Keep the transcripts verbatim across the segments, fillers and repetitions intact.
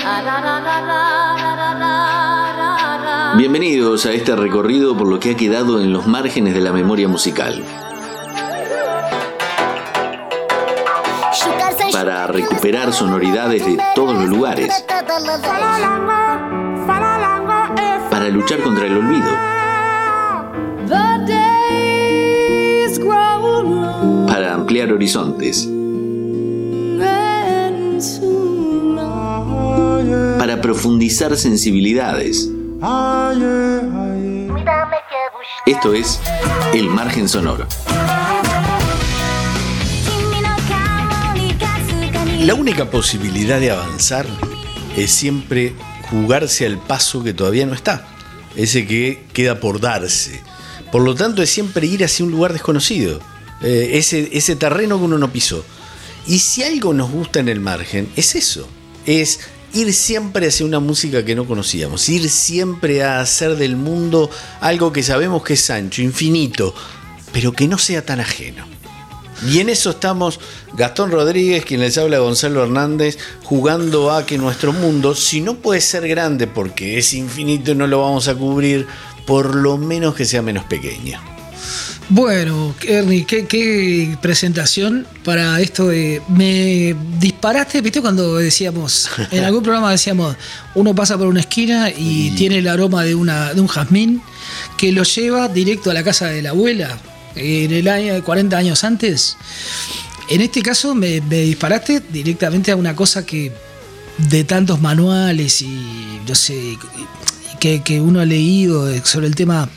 Bienvenidos a este recorrido por lo que ha quedado en los márgenes de la memoria musical. Para recuperar sonoridades de todos los lugares. Para luchar contra el olvido. Para ampliar horizontes. Para profundizar sensibilidades. Esto es El Margen Sonoro. La única posibilidad de avanzar es siempre jugarse al paso que todavía no está, ese que queda por darse. Por lo tanto, es siempre ir hacia un lugar desconocido, eh, ese, ese terreno que uno no pisó. Y si algo nos gusta en El Margen, es eso, es ir siempre hacia una música que no conocíamos, ir siempre a hacer del mundo algo que sabemos que es ancho, infinito, pero que no sea tan ajeno. Y en eso estamos Gastón Rodríguez, quien les habla, Gonzalo Hernández, jugando a que nuestro mundo, si no puede ser grande porque es infinito y no lo vamos a cubrir, por lo menos que sea menos pequeño. Bueno, Ernie, qué, qué presentación para esto de... Me disparaste, ¿viste? Cuando decíamos, en algún programa decíamos, uno pasa por una esquina y, y... tiene el aroma de, una, de un jazmín que lo lleva directo a la casa de la abuela. En el año cuarenta años antes. En este caso me, me disparaste directamente a una cosa que de tantos manuales y no sé que, que uno ha leído sobre el tema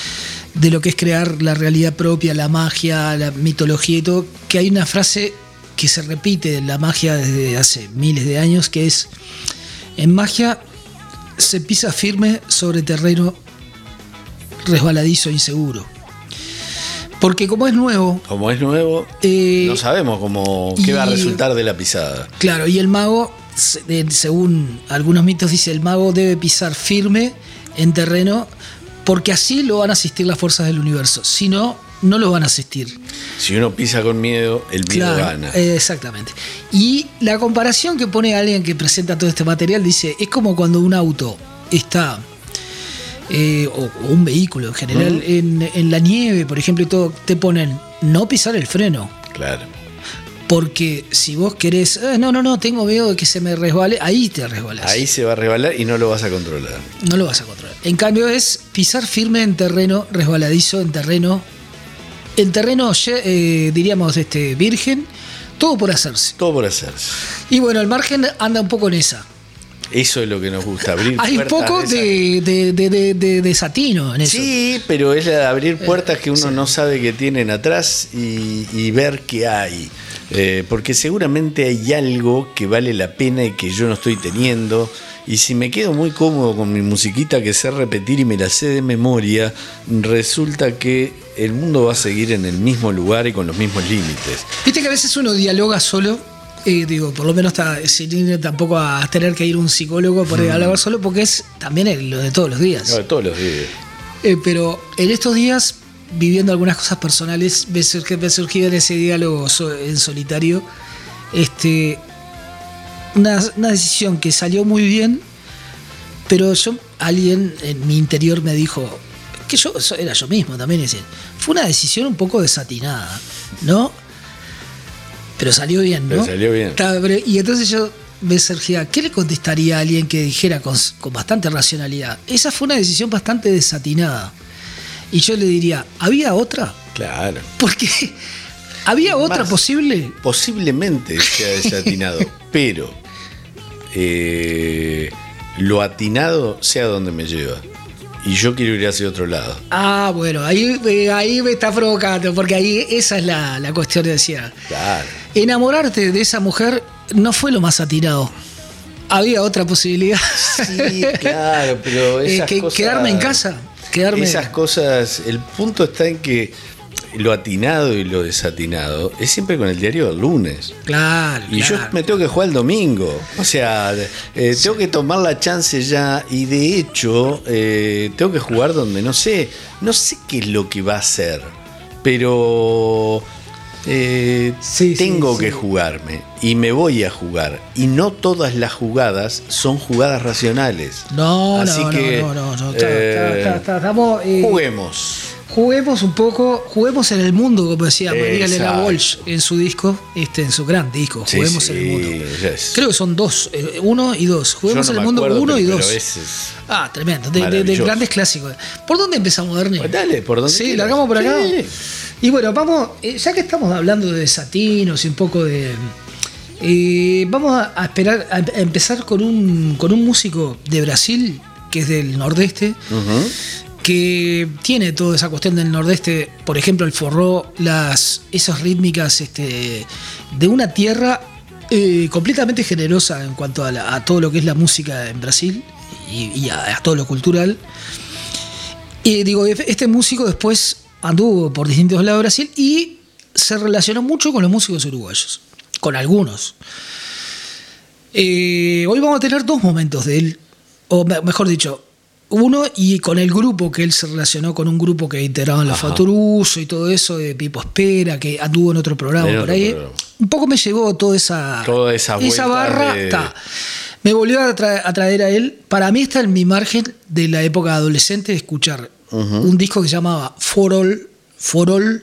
de lo que es crear la realidad propia, la magia, la mitología y todo, que hay una frase que se repite en la magia desde hace miles de años, que es: en magia se pisa firme sobre terreno resbaladizo e inseguro. Porque como es nuevo... Como es nuevo, eh, no sabemos cómo, qué y, va a resultar de la pisada. Claro, y el mago, según algunos mitos, dice el mago debe pisar firme en terreno porque así lo van a asistir las fuerzas del universo. Si no, no lo van a asistir. Si uno pisa con miedo, el miedo claro, gana. Eh, exactamente. Y la comparación que pone alguien que presenta todo este material dice, es como cuando un auto está... Eh, o, o un vehículo en general, uh-huh. en, en la nieve, por ejemplo, y todo, te ponen no pisar el freno. Claro. Porque si vos querés, eh, no, no, no, tengo miedo de que se me resbale, ahí te resbalás. Ahí se va a resbalar y no lo vas a controlar. No lo vas a controlar. En cambio es pisar firme en terreno resbaladizo, en terreno, en terreno, eh, diríamos, este, virgen, todo por hacerse. Todo por hacerse. Y bueno, el margen anda un poco en esa. Eso es lo que nos gusta, abrir Hay puertas. Hay un poco de, de, de, de, de desatino en eso. Sí, pero es la de abrir puertas que uno sí. no sabe que tienen atrás y, y ver qué hay. Eh, porque seguramente hay algo que vale la pena y que yo no estoy teniendo. Y si me quedo muy cómodo con mi musiquita que sé repetir y me la sé de memoria, resulta que el mundo va a seguir en el mismo lugar y con los mismos límites. Viste que a veces uno dialoga solo. Eh, digo, por lo menos está, sin ir tampoco a tener que ir a un psicólogo por mm. hablar solo, porque es también lo de todos los días. No, de todos los días. Eh, pero en estos días, viviendo algunas cosas personales, me surgió, surgió en ese diálogo so, en solitario este, una, una decisión que salió muy bien, pero yo, alguien en mi interior me dijo, que yo era yo mismo también, es decir, fue una decisión un poco desatinada, ¿no? Pero salió bien, ¿no? Pero salió bien. Y entonces yo me surgía, ¿qué le contestaría a alguien que dijera con, con bastante racionalidad? Esa fue una decisión bastante desatinada. Y yo le diría, ¿había otra? Claro. Porque ¿había Más, otra posible? Posiblemente sea desatinado, pero eh, lo atinado sea donde me lleva. Y yo quiero ir hacia otro lado. Ah, bueno, ahí, ahí me está provocando, porque ahí esa es la, la cuestión de decir. Claro. Enamorarte de esa mujer no fue lo más atinado. Había otra posibilidad. Sí, claro, pero esas eh, que, cosas... Quedarme en casa. Quedarme... Esas cosas, el punto está en que lo atinado y lo desatinado es siempre con el diario del lunes. Claro. Y claro, yo me tengo que jugar el domingo. O sea, eh, sí. tengo que tomar la chance ya. Y de hecho, eh, tengo que jugar donde no sé. No sé qué es lo que va a hacer. Pero eh, Sí, tengo sí, que sí. jugarme y me voy a jugar. Y no todas las jugadas son jugadas racionales. No, Así no, que, no, no, no, está, eh, está, está, está, estamos, eh, juguemos. Juguemos un poco, juguemos en el mundo, como decía María Elena Exacto. Walsh en su disco, este, en su gran disco, Sí, Juguemos sí, en el mundo. yes. Creo que son dos, eh, uno y dos. Juguemos Yo no en el me mundo acuerdo, uno pero- y pero dos. ese es Ah, tremendo, de, de- de maravilloso. grandes clásicos. ¿Por dónde empezamos, Ernie? Pues dale, por donde Sí, quieras. largamos por acá. Sí. Y bueno, vamos, eh, ya que estamos hablando de desatinos y un poco de. eh, vamos a, a esperar, a, a empezar con un, con un músico de Brasil, que es del nordeste, Ujú. que tiene toda esa cuestión del nordeste, por ejemplo, el forró, las, esas rítmicas este, de una tierra eh, completamente generosa en cuanto a, la- a todo lo que es la música en Brasil y, y a, a todo lo cultural. Y digo, este músico después anduvo por distintos lados de Brasil y se relacionó mucho con los músicos uruguayos, con algunos. Eh, hoy vamos a tener dos momentos de él, o me- mejor dicho, uno y con el grupo que él se relacionó con un grupo que integraban los Ajá. Fatoruso y todo eso, de Pipo Espera, que anduvo en otro programa En por otro ahí. programa. Un poco me llegó toda esa, Toda esa vuelta barra. de- ta. Me volvió a, tra- a traer a él. Para mí está en mi margen de la época adolescente de escuchar un disco que se llamaba For All, For All,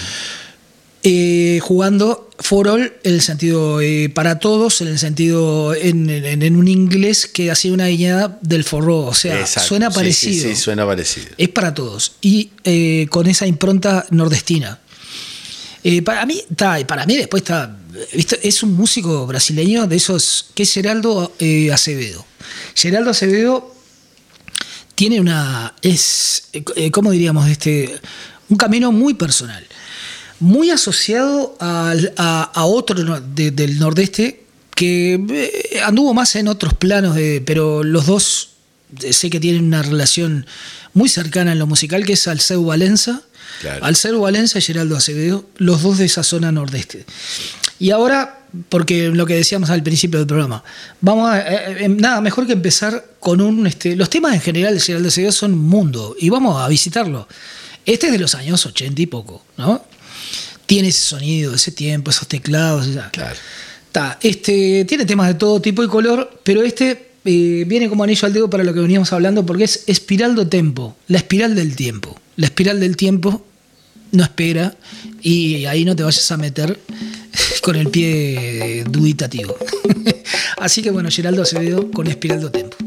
eh, jugando For All en el sentido eh, para todos, en el sentido en, en- en un inglés que hacía una guiñada del forró, o sea, Exacto. suena Sí, parecido. Sí, sí, suena parecido. Es para todos y eh, con esa impronta nordestina. Eh, para mí está, para mí después está, ¿viste? Es un músico brasileño de esos que es Geraldo eh, Acevedo. Geraldo Acevedo tiene una, es, eh, ¿cómo diríamos? Este, un camino muy personal, muy asociado al- a, a otro no- de- del nordeste que eh, anduvo más en otros planos, de, pero los dos eh, sé que tienen una relación muy cercana en lo musical, que es Alceu Valença. Claro. Alceu Valença y Geraldo Acevedo, los dos de esa zona nordeste. Y ahora, porque lo que decíamos al principio del programa, vamos a, eh, eh, nada mejor que empezar con un, este, los temas en general de Geraldo Acevedo son un mundo, y vamos a visitarlo. Este es de los años ochenta y poco, ¿no? Tiene ese sonido, ese tiempo, esos teclados, esa- Claro. Ta, este, tiene temas de todo tipo y color, pero este eh, viene como anillo al dedo para lo que veníamos hablando, porque es espiral do tempo, la espiral del tiempo. La espiral del tiempo no espera y ahí no te vayas a meter con el pie dubitativo. Así que bueno, Geraldo Acevedo con espiral do tempo.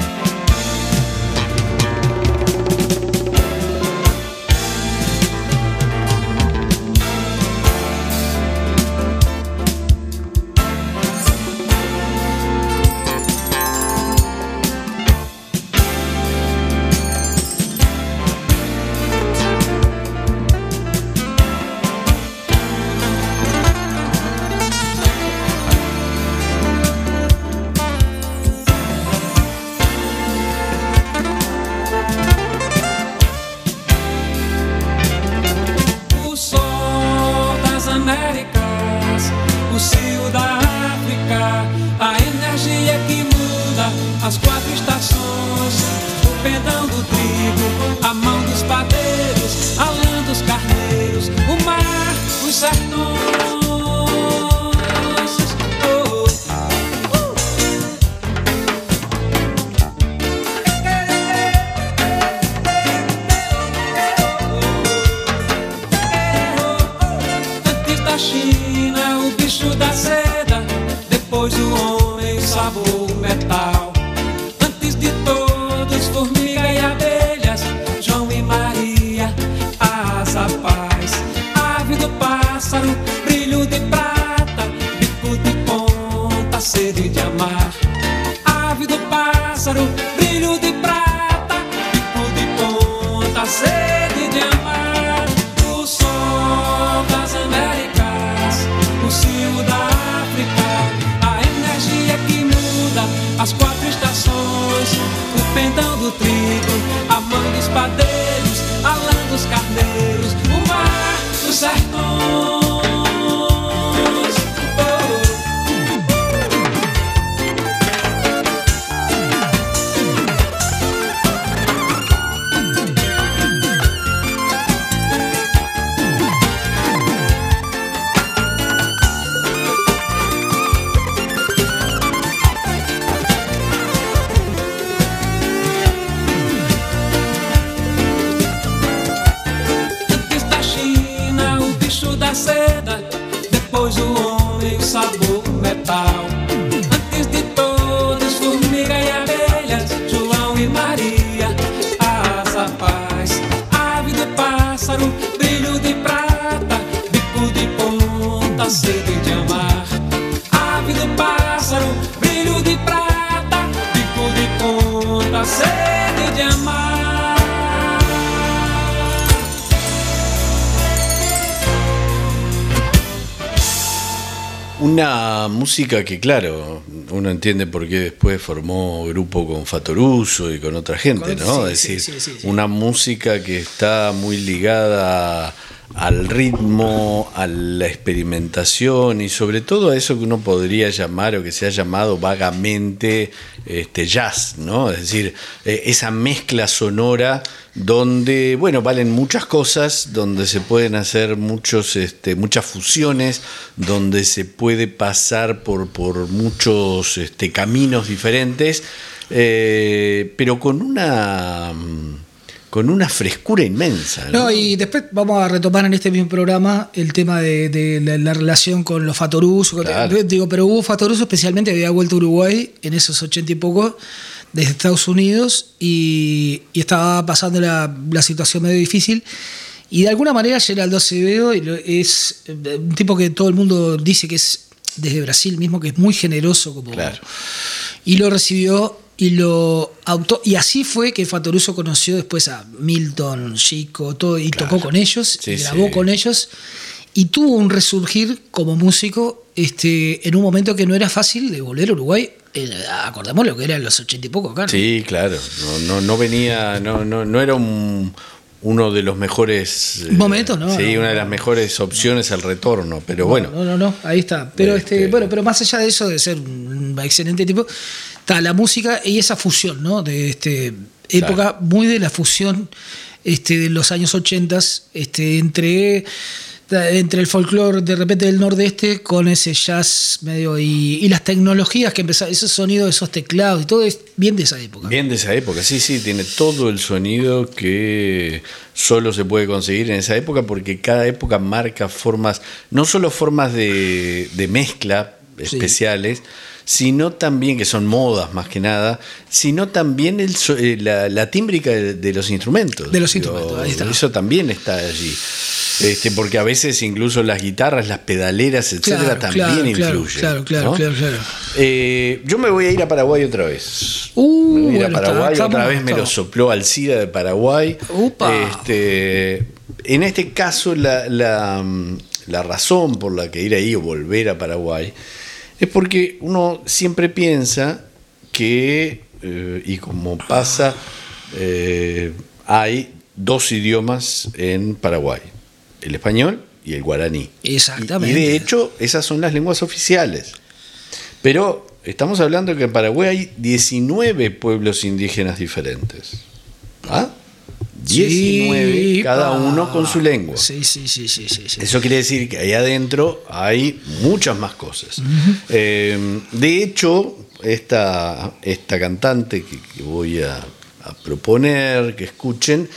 O sol das Américas, o cio da África, a energia que muda as quatro estações, o pedão do trigo, a mão dos padeiros, a lã dos carneiros, o mar, os sertões. Oh, antes da China, o bicho da seda, depois o homem, sabor, metal. Antes de todos, formiga e abelhas, João e Maria, asa, paz. Ave do pássaro, brilho de prata, bico de ponta, sede de amar. Ave do pássaro, brilho de prata, bico de ponta, sede de amar. O sol das Américas, o cio da África, a energia que muda as quatro estações, o pendão do trigo, a mão dos padeiros, a lã dos carneiros, o mar, os sertões. Oh. Una música que, claro, uno entiende por qué después formó grupo con Fatoruso y con otra gente, Con- ¿no? sí, es decir, sí, sí, sí, sí. una música que está muy ligada al ritmo, a la experimentación y sobre todo a eso que uno podría llamar o que se ha llamado vagamente este, jazz, ¿no? Es decir, eh, esa mezcla sonora donde, bueno, valen muchas cosas, donde se pueden hacer muchos, este, muchas fusiones, donde se puede pasar por, por muchos este, caminos diferentes, eh, pero con una... con una frescura inmensa, ¿no? No, y después vamos a retomar en este mismo programa el tema de, de la, la relación con los Fatoruso. Claro. Digo, pero Hugo Fatoruso especialmente había vuelto a Uruguay en esos ochenta y poco desde Estados Unidos y, y estaba pasando la, la situación medio difícil. Y de alguna manera Geraldo Acevedo es un tipo que todo el mundo dice que es desde Brasil mismo, que es muy generoso como, Claro. y lo recibió y lo auto y así fue que Fatoruso conoció después a Milton, Chico, todo, y Claro. tocó con ellos, Sí, y grabó sí. con ellos y tuvo un resurgir como músico este, en un momento que no era fácil de volver a Uruguay. Eh, acordamos lo que eran los ochenta y poco acá, ¿no? Sí, claro. No, no, no venía, no, no, no era un, uno de los mejores eh, Momentos, ¿no? Sí, No, una de no. las mejores opciones al retorno. Pero bueno, No, no, no, ahí está. Pero Este- este, bueno, pero más allá de eso, de ser un excelente tipo, está la música y esa fusión, ¿no? De este época muy de la fusión este, de los años ochenta, este, entre, entre el folclore de repente del nordeste con ese jazz medio y, y las tecnologías que empezaron, ese sonido de esos teclados y todo es bien de esa época. bien de esa época, sí, sí, tiene todo el sonido que solo se puede conseguir en esa época porque cada época marca formas, no solo formas de, de mezcla Sí. especiales, sino también, que son modas más que nada, sino también el, so- eh, la, la tímbrica de, de los instrumentos. De los instrumentos, ahí está. Eso también está allí. Este, porque a veces incluso las guitarras, las pedaleras, etcétera, Claro, también claro, claro, influyen. claro, claro, ¿no? claro, claro. Eh, yo me voy a ir a Paraguay otra vez. Uh, me voy a ir bueno, a Paraguay, está- otra estamos- vez me lo estamos. sopló Alcida de Paraguay. Upa. Este, en este caso, la, la, la razón por la que ir ahí o volver a Paraguay es porque uno siempre piensa que, eh, y como pasa, eh, hay dos idiomas en Paraguay, el español y el guaraní. Exactamente. Y, y de hecho, esas son las lenguas oficiales. Pero estamos hablando que en Paraguay hay diecinueve pueblos indígenas diferentes. ¿Ah? diecinueve, Sí, cada pa. uno con su lengua. Sí, sí, sí, sí, sí, sí. Eso quiere decir que ahí adentro hay muchas más cosas. Eh, de hecho, esta, esta cantante que, que voy a, a proponer, que escuchen,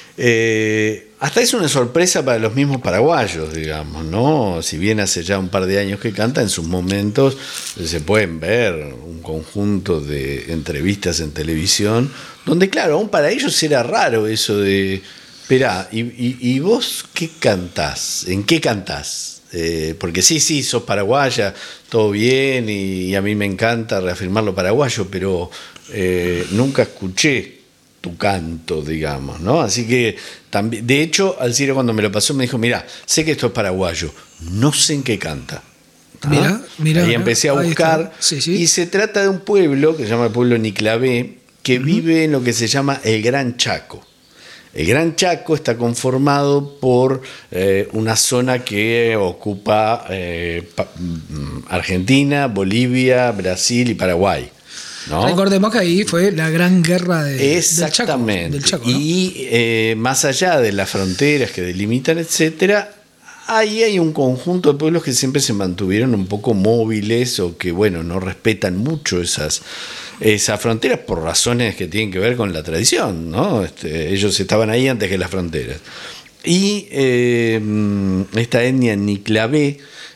eh, hasta es una sorpresa para los mismos paraguayos, digamos, ¿no? Si bien hace ya un par de años que canta, en sus momentos se pueden ver un conjunto de entrevistas en televisión, donde claro, aún para ellos era raro eso de, esperá, ¿y, y, y vos qué cantás? ¿En qué cantás? Eh, porque sí, sí, sos paraguaya, todo bien, y, y a mí me encanta reafirmar lo paraguayo, pero eh, nunca escuché tu canto, digamos, ¿no? Así que, también, de hecho, Alcira cuando me lo pasó me dijo, mira, sé que esto es paraguayo, no sé en qué canta. ¿Ah? Mirá, mirá, Ahí mirá, empecé a ahí buscar, está. Sí, sí. y se trata de un pueblo que se llama el pueblo Niclavé, que uh-huh. vive en lo que se llama el Gran Chaco. El Gran Chaco está conformado por eh, una zona que ocupa eh, pa- Argentina, Bolivia, Brasil y Paraguay, ¿no? Recordemos que ahí fue la gran guerra de, Exactamente. del Chaco. Del Chaco, ¿no? Y eh, más allá de las fronteras que delimitan, etcétera, ahí hay un conjunto de pueblos que siempre se mantuvieron un poco móviles o que, bueno, no respetan mucho esas, esas fronteras por razones que tienen que ver con la tradición, ¿no? Este, ellos estaban ahí antes que las fronteras. Y eh, esta etnia Niclavé,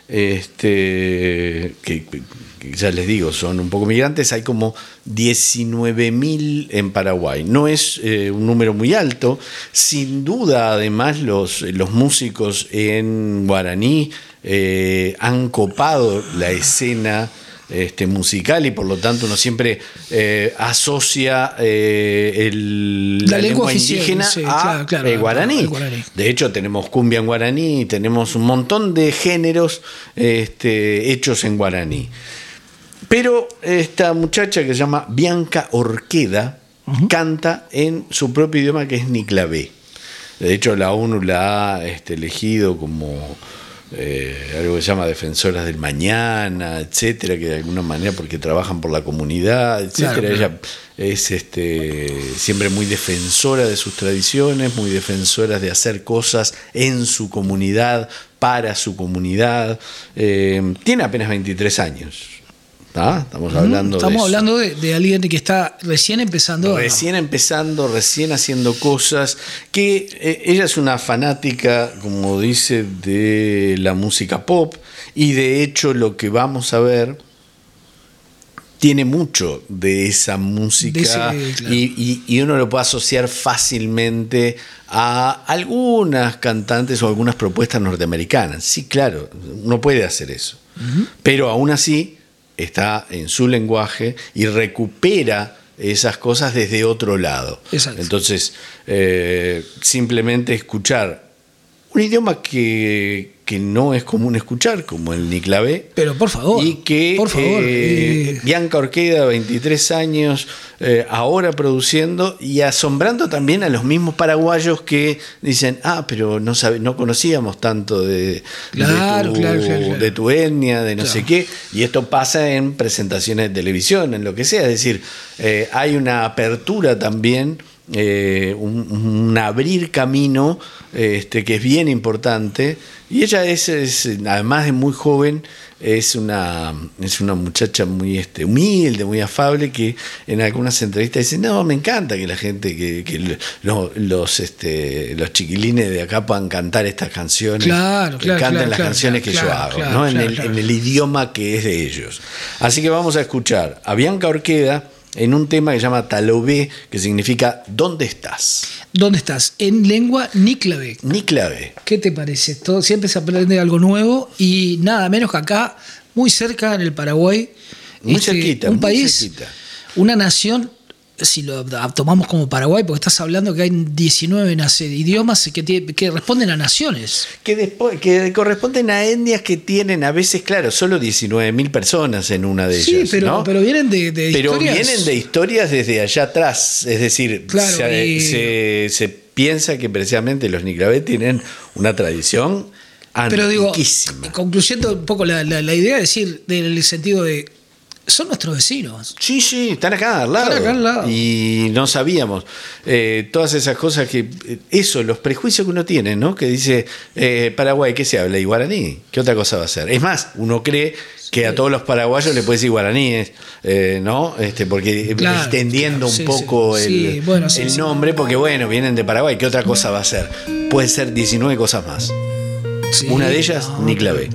este, que, que ya les digo, son un poco migrantes, hay como diecinueve mil en Paraguay. No es eh, un número muy alto. Sin duda, además, los, los músicos en guaraní eh, han copado la escena este, musical y por lo tanto uno siempre eh, asocia eh, el, la, la lengua, lengua oficial, indígena sí, a claro, claro, el guaraní. El guaraní. De hecho tenemos cumbia en guaraní, tenemos un montón de géneros este, hechos en guaraní. Pero esta muchacha que se llama Bianca Orqueda uh-huh. canta en su propio idioma, que es niclavé. De hecho la ONU la ha este, elegido como eh, algo que se llama defensoras del mañana, etcétera, que de alguna manera porque trabajan por la comunidad, etcétera. Claro, claro. Ella es este, siempre muy defensora de sus tradiciones, muy defensora de hacer cosas en su comunidad, para su comunidad. Eh, tiene apenas veintitrés años. ¿Ah? Estamos hablando, Estamos de, hablando de, de alguien que está recién empezando. Recién a... empezando, recién haciendo cosas. Que eh, ella es una fanática, como dice, de la música pop. Y de hecho, lo que vamos a ver tiene mucho de esa música. De ese, claro. y, y, y uno lo puede asociar fácilmente a algunas cantantes o algunas propuestas norteamericanas. Sí, claro, uno puede hacer eso. Uh-huh. Pero aún así está en su lenguaje y recupera esas cosas desde otro lado. Exacto. Entonces, eh, simplemente escuchar un idioma que, que no es común escuchar, como el niclavé. Pero por favor, y que por favor, eh, eh... Bianca Orqueda, veintitrés años, eh, ahora produciendo y asombrando también a los mismos paraguayos que dicen, ah, pero no sabe, no conocíamos tanto de, claro, de, tu, claro, claro, claro. de tu etnia, de no claro. sé qué. Y esto pasa en presentaciones de televisión, en lo que sea. Es decir, eh, hay una apertura también. Eh, un, un abrir camino este, que es bien importante y ella es, es además de muy joven es una, es una muchacha muy este, humilde, muy afable, que en algunas entrevistas dice, no, me encanta que la gente, que, que lo, los, este, los chiquilines de acá puedan cantar estas canciones, claro, que claro, canten claro, las claro, canciones claro, que claro, yo hago, claro, ¿no? claro, en, el, claro. en el idioma que es de ellos. Así que vamos a escuchar a Bianca Orqueda en un tema que se llama Talobé, que significa ¿dónde estás? ¿Dónde estás? En lengua niclavé. Niclavé. ¿Qué te parece? Todo, siempre se aprende algo nuevo y nada menos que acá, muy cerca en el Paraguay. Muy este, cerquita. Un muy país, cerquita. Una nación, si lo tomamos como Paraguay, porque estás hablando que hay diecinueve idiomas que, tiene, que responden a naciones. Que, después, que corresponden a etnias que tienen a veces, claro, solo diecinueve mil personas en una de sí, ellas. pero, ¿no? pero vienen de, de pero historias. Pero vienen de historias desde allá atrás. Es decir, claro, se, y... se, se piensa que precisamente los niclavé tienen una tradición antiquísima. Pero digo, concluyendo un poco la, la, la idea, es decir, del sentido de son nuestros vecinos. Sí, sí, están acá al lado. Están acá al lado. Y no sabíamos. Eh, todas esas cosas que. Eso, los prejuicios que uno tiene, ¿no? Que dice, eh, Paraguay, ¿qué se habla? ¿Y guaraní? ¿Qué otra cosa va a ser? Es más, uno cree que a todos los paraguayos le puede decir guaraníes, eh, ¿no? Este, porque claro, extendiendo claro, un sí, poco sí, el, sí, bueno, sí, el nombre, sí. Porque bueno, vienen de Paraguay, ¿qué otra cosa va a ser? Puede ser diecinueve cosas más. Sí, una de ellas, no, niclavé.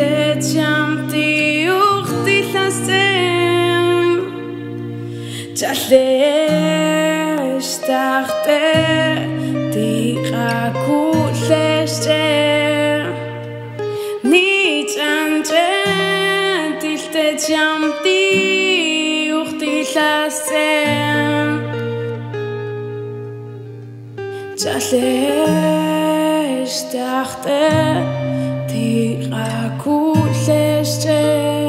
Just dachte, die rakuleste niet aan het dilte jamti uchti laste Jalles dachte, die rakuleste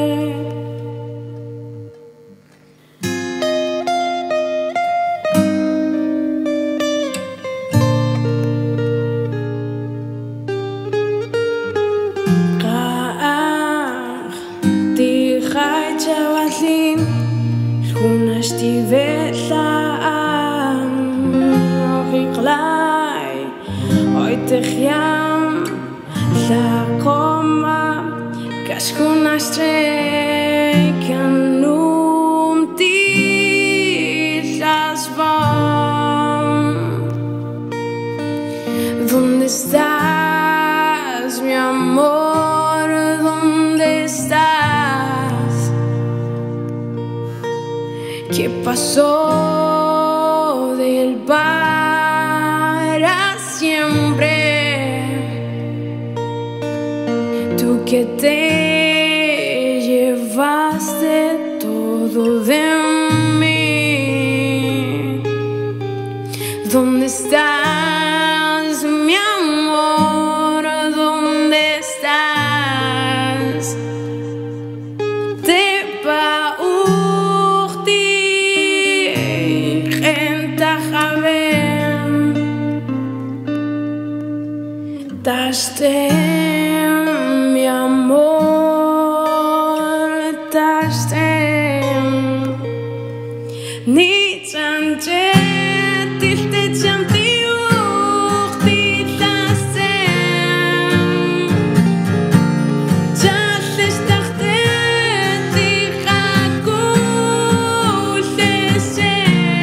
die velam ochiklai heute jam la coma cascuna strekan um die las vom ¿Dónde estás, mi amor? ¿Dónde estás? ¿Qué pasó del para siempre? Tú que te llevaste todo de mí. ¿Dónde estás, mi amor? ¿Dónde estás? Te va Daste, mi amor, daste Niet aan het dilte jamti uchti laste Jalles dachte, die rakuleste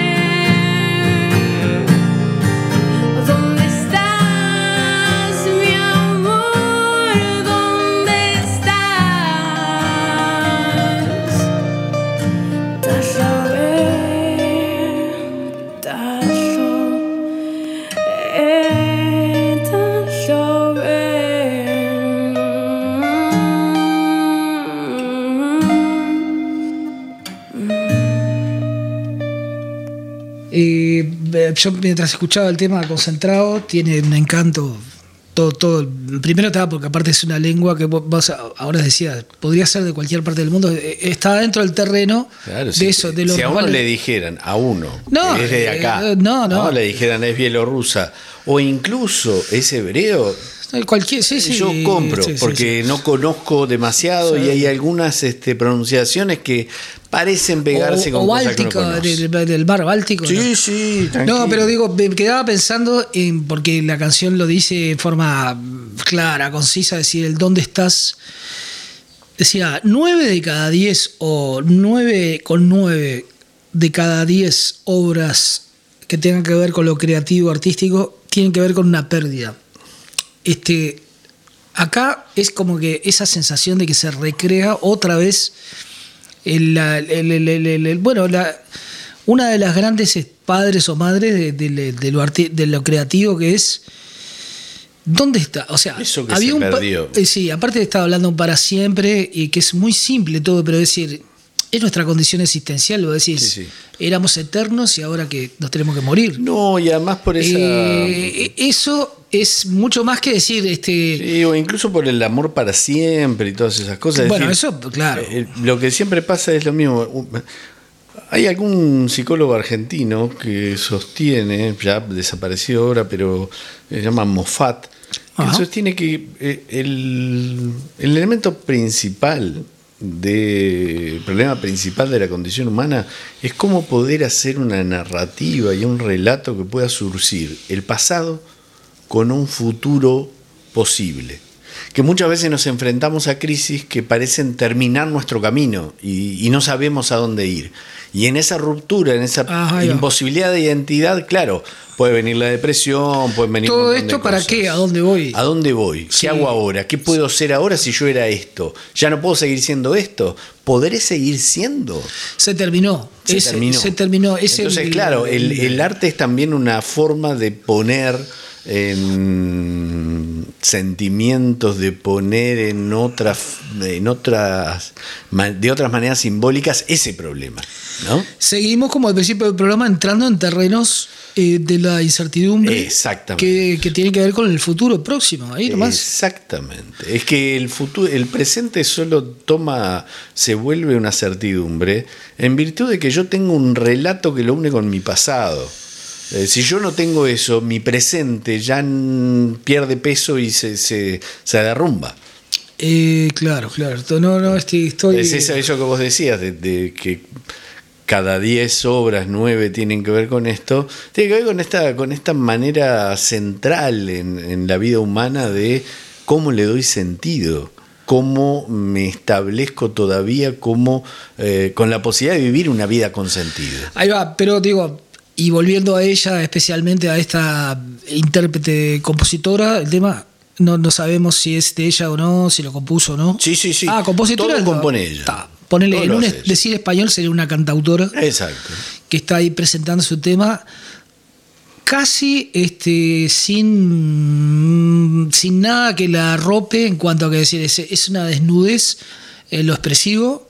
¿Dónde estás, mi amor? ¿Dónde estás? Dalo ver, dalo, eh, dalo ver. Eh, yo mientras escuchaba el tema concentrado, tiene un encanto. Todo, todo. Primero estaba porque aparte es una lengua que vos, vos ahora decías, podría ser de cualquier parte del mundo. Eh, Está dentro del terreno Claro, de si, eso, de los si a uno rivales. le dijeran, a uno, No, que es de acá, eh, no, no. le dijeran es bielorrusa, o incluso es hebreo, Cualquier, sí, sí, yo compro, sí, sí, porque sí. no conozco demasiado Sí. y hay algunas este, pronunciaciones que parecen pegarse o, con o cosas que no Báltico, conoce. del, del mar Báltico. Sí, ¿no? sí, tranquilo. No, pero digo, me quedaba pensando en, porque la canción lo dice en forma clara, concisa, decir el dónde estás. Decía, nueve de cada diez o nueve con nueve de cada diez obras que tengan que ver con lo creativo, artístico, tienen que ver con una pérdida. Este, acá es como que esa sensación de que se recrea otra vez el, la- el- el- el- el- el- bueno, la, una de las grandes padres o madres de, de- de lo, arti- de lo creativo que es ¿dónde está? O sea, Eso que había se un pa- perdió. eh, sí, aparte estaba hablando de un para siempre y que es muy simple todo, pero es decir, es nuestra condición existencial, vos decís, Sí, sí. éramos eternos y ahora que nos tenemos que morir. No, y además por esa... Eh, eso es mucho más que decir, este, Sí, o incluso por el amor para siempre y todas esas cosas. Es bueno, decir, eso, claro. eh, lo que siempre pasa es lo mismo. Un- Hay algún psicólogo argentino que sostiene, ya desapareció ahora, pero se llama Moffat, que Ajá. sostiene que eh, el, el elemento principal de el problema principal de la condición humana es cómo poder hacer una narrativa y un relato que pueda surcir el pasado con un futuro posible. que muchas veces nos enfrentamos a crisis que parecen terminar nuestro camino y, y no sabemos a dónde ir. Y en esa ruptura, en esa Ajá, imposibilidad de identidad, claro, puede venir la depresión, puede venir un ¿Todo montón de esto para cosas. qué? ¿A dónde voy? ¿A dónde voy? ¿Qué Sí. hago ahora? ¿Qué puedo ser ahora si yo era esto? ¿Ya no puedo seguir siendo esto? ¿Podré seguir siendo? Se terminó. Se Ese- terminó. Se terminó. Es Entonces, el- claro, el, el arte es también una forma de poner en sentimientos, de poner en otras, en otras, de otras maneras simbólicas ese problema, ¿no? Seguimos como al principio del programa entrando en terrenos eh, de la incertidumbre. Exactamente. Que, que tiene que ver con el futuro próximo. Ahí nomás. Exactamente. Es que el futuro, el presente solo toma, se vuelve una certidumbre en virtud de que yo tengo un relato que lo une con mi pasado. Eh, si yo no tengo eso, mi presente ya n- pierde peso y se, se, se derrumba. Eh, claro, claro. No, no, estoy. estoy Es eso, eso que vos decías, de, de que cada diez obras, nueve tienen que ver con esto, tiene que ver con esta, con esta manera central en, en la vida humana de cómo le doy sentido, cómo me establezco todavía como, eh, con la posibilidad de vivir una vida con sentido. Ahí va, pero digo, y volviendo a ella, especialmente a esta intérprete compositora, el tema no, no sabemos si es de ella o no, si lo compuso o no. Sí, sí, sí. Ah, compositora. Todo no. compone ella. Está. Ponele, Todo en lo un hace es- ella. decir español sería una cantautora Exacto. que está ahí presentando su tema casi este, sin, sin nada que la arrope en cuanto a que decir, es, es una desnudez en lo expresivo,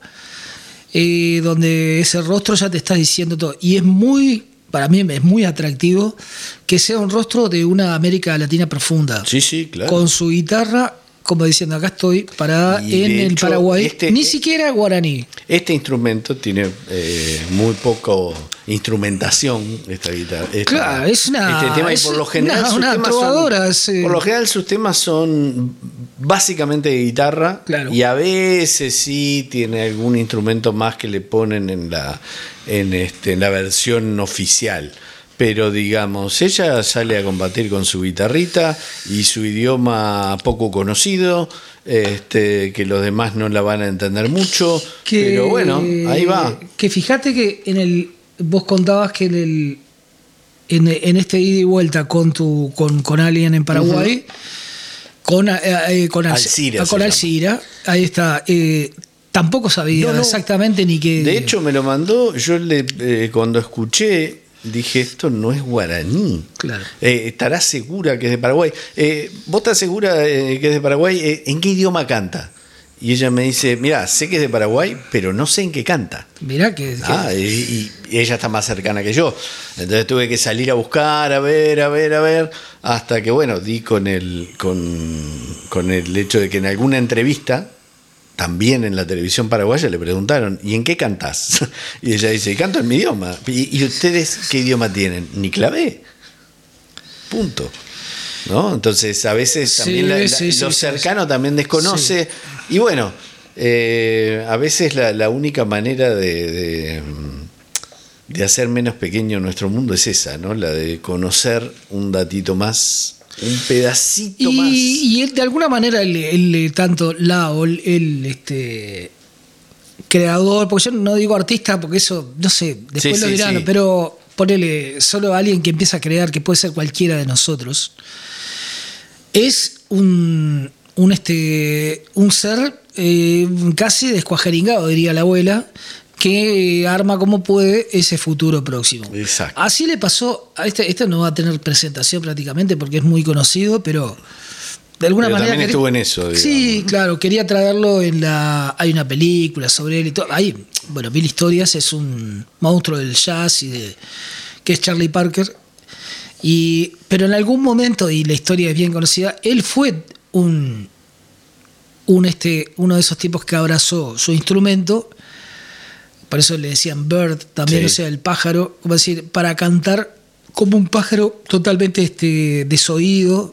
eh, donde ese rostro ya te está diciendo todo. Y es muy, para mí es muy atractivo que sea un rostro de una América Latina profunda. Sí, sí, claro. Con su guitarra, como diciendo, acá estoy parada Y en de el hecho, Paraguay, este- ni siquiera guaraní. Este instrumento tiene eh, muy poco instrumentación, esta guitarra. esta- Claro, es una- este tema, y es por lo general una- sus una temas trovadora, son, es, eh. por lo general sus temas son básicamente de guitarra, Claro. y a veces sí tiene algún instrumento más que le ponen en la en este en la versión oficial. Pero digamos, ella sale a combatir con su guitarrita y su idioma poco conocido, este, que los demás no la van a entender mucho, Que, pero bueno, ahí va. Que fíjate que en el vos contabas que en el en, en este ida y vuelta con tu con, con alguien en Paraguay, con eh, eh, con Al- Alcira ah, se con llama. Alcira, ahí está. eh, tampoco sabía No, no. exactamente ni qué. De hecho, me lo mandó, yo le, eh, cuando escuché, dije, esto no es guaraní. Claro. Eh, ¿Estarás segura que es de Paraguay? Eh, ¿Vos estás segura eh, que es de Paraguay? Eh, ¿En qué idioma canta? Y ella me dice, mira, sé que es de Paraguay, pero no sé en qué canta. Mirá que, que- Ah, y, y ella está más cercana que yo. Entonces tuve que salir a buscar, a ver, a ver, a ver, hasta que, bueno, di con el, con, con el hecho de que en alguna entrevista, también en la televisión paraguaya, le preguntaron, ¿y en qué cantás? Y ella dice, canto en mi idioma. ¿Y, y ustedes qué idioma tienen? Ni clavé. Punto. ¿No? Entonces, a veces Sí, también la- la- sí, sí, lo sí, cercano también desconoce. Y bueno, eh, a veces la, la única manera de, de, de hacer menos pequeño nuestro mundo es esa, ¿no? La de conocer un datito más, un pedacito más. Y, y él, de alguna manera, el, el- tanto la o el, el, este, creador, porque yo no digo artista, porque eso, no sé, después Sí, lo sí, dirán, sí. pero ponele solo a alguien que empieza a crear, que puede ser cualquiera de nosotros, es un, un, este, un ser eh, casi descuajeringado, diría la abuela, que arma como puede ese futuro próximo. Exacto. Así le pasó, a este, este no va a tener presentación prácticamente porque es muy conocido, pero de alguna Pero manera... también quería- estuvo en eso, digamos. Sí, claro, quería traerlo en la... Hay una película sobre él y todo. Hay, bueno, Mil Historias es un monstruo del jazz y de que es Charlie Parker. Y, pero en algún momento, y la historia es bien conocida, él fue un, un este, uno de esos tipos que abrazó su instrumento, por eso le decían bird también, Sí. o sea, el pájaro, como decir, para cantar como un pájaro totalmente este, desoído.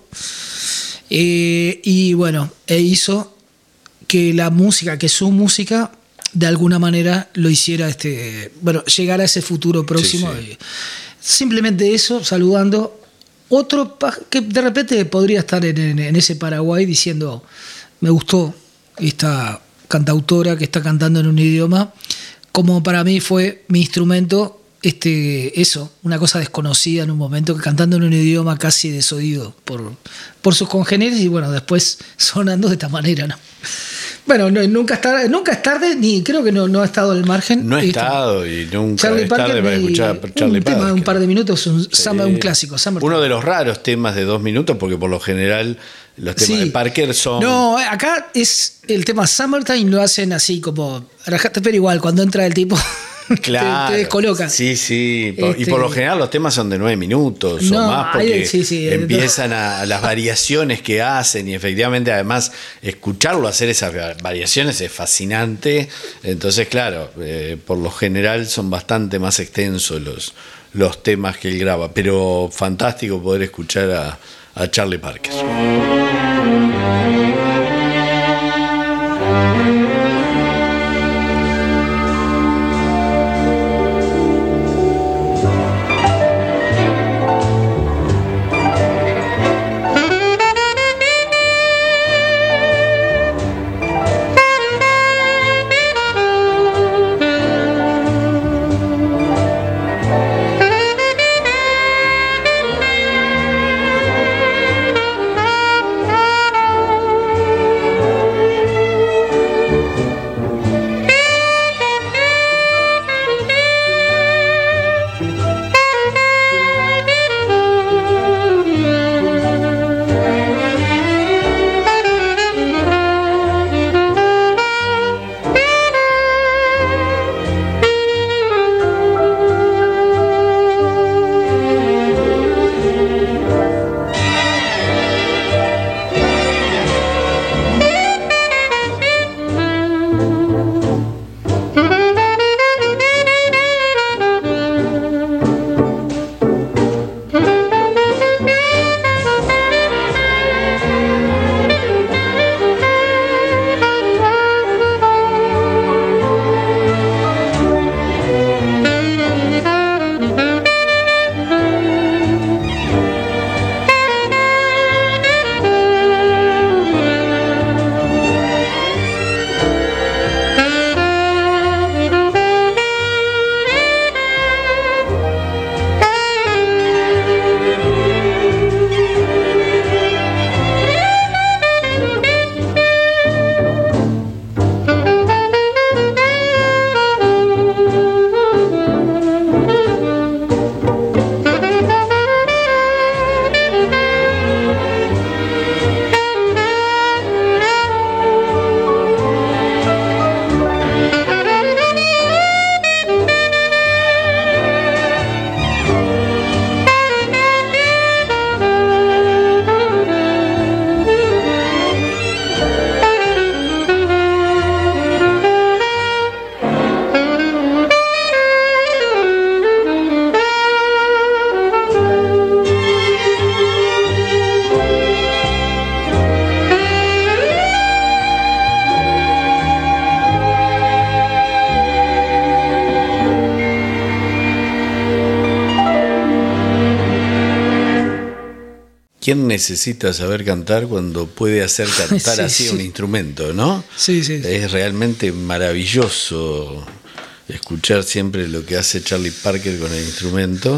Eh, y bueno, e hizo que la música, que su música, de alguna manera lo hiciera, este, bueno, llegar a ese futuro próximo. Sí, sí. Simplemente eso, saludando otro pa- que de repente podría estar en, en- en ese Paraguay diciendo, me gustó esta cantautora que está cantando en un idioma, como para mí fue mi instrumento, este, eso, una cosa desconocida en un momento, cantando en un idioma casi desoído por, por sus congéneres y bueno, después sonando de esta manera, ¿no? Bueno, no, nunca, es tarde, nunca es tarde, ni creo que no, no ha estado al margen. No he Esto. estado y nunca Charlie es tarde Parker, para y escuchar a Charlie un tema Parker. de un par de minutos, un, Sí. summer- un clásico. Summertime. Uno de los raros temas de dos minutos, porque por lo general los temas Sí. de Parker son... No, acá es el tema Summertime, lo hacen así como rajate, pero igual, cuando entra el tipo te- Claro, te, descoloca. Sí, sí. Por- Y Este- por lo general los temas son de nueve minutos No, o más, porque hay- sí, sí, empiezan a, a las variaciones que hacen y efectivamente además escucharlo hacer esas variaciones es fascinante. Entonces, claro, eh, por lo general son bastante más extensos los, los temas que él graba, pero fantástico poder escuchar a, a Charlie Parker. ¿Quién necesita saber cantar cuando puede hacer cantar Sí, así sí. un instrumento, no? Sí, sí. sí. Es realmente maravilloso escuchar siempre lo que hace Charlie Parker con el instrumento,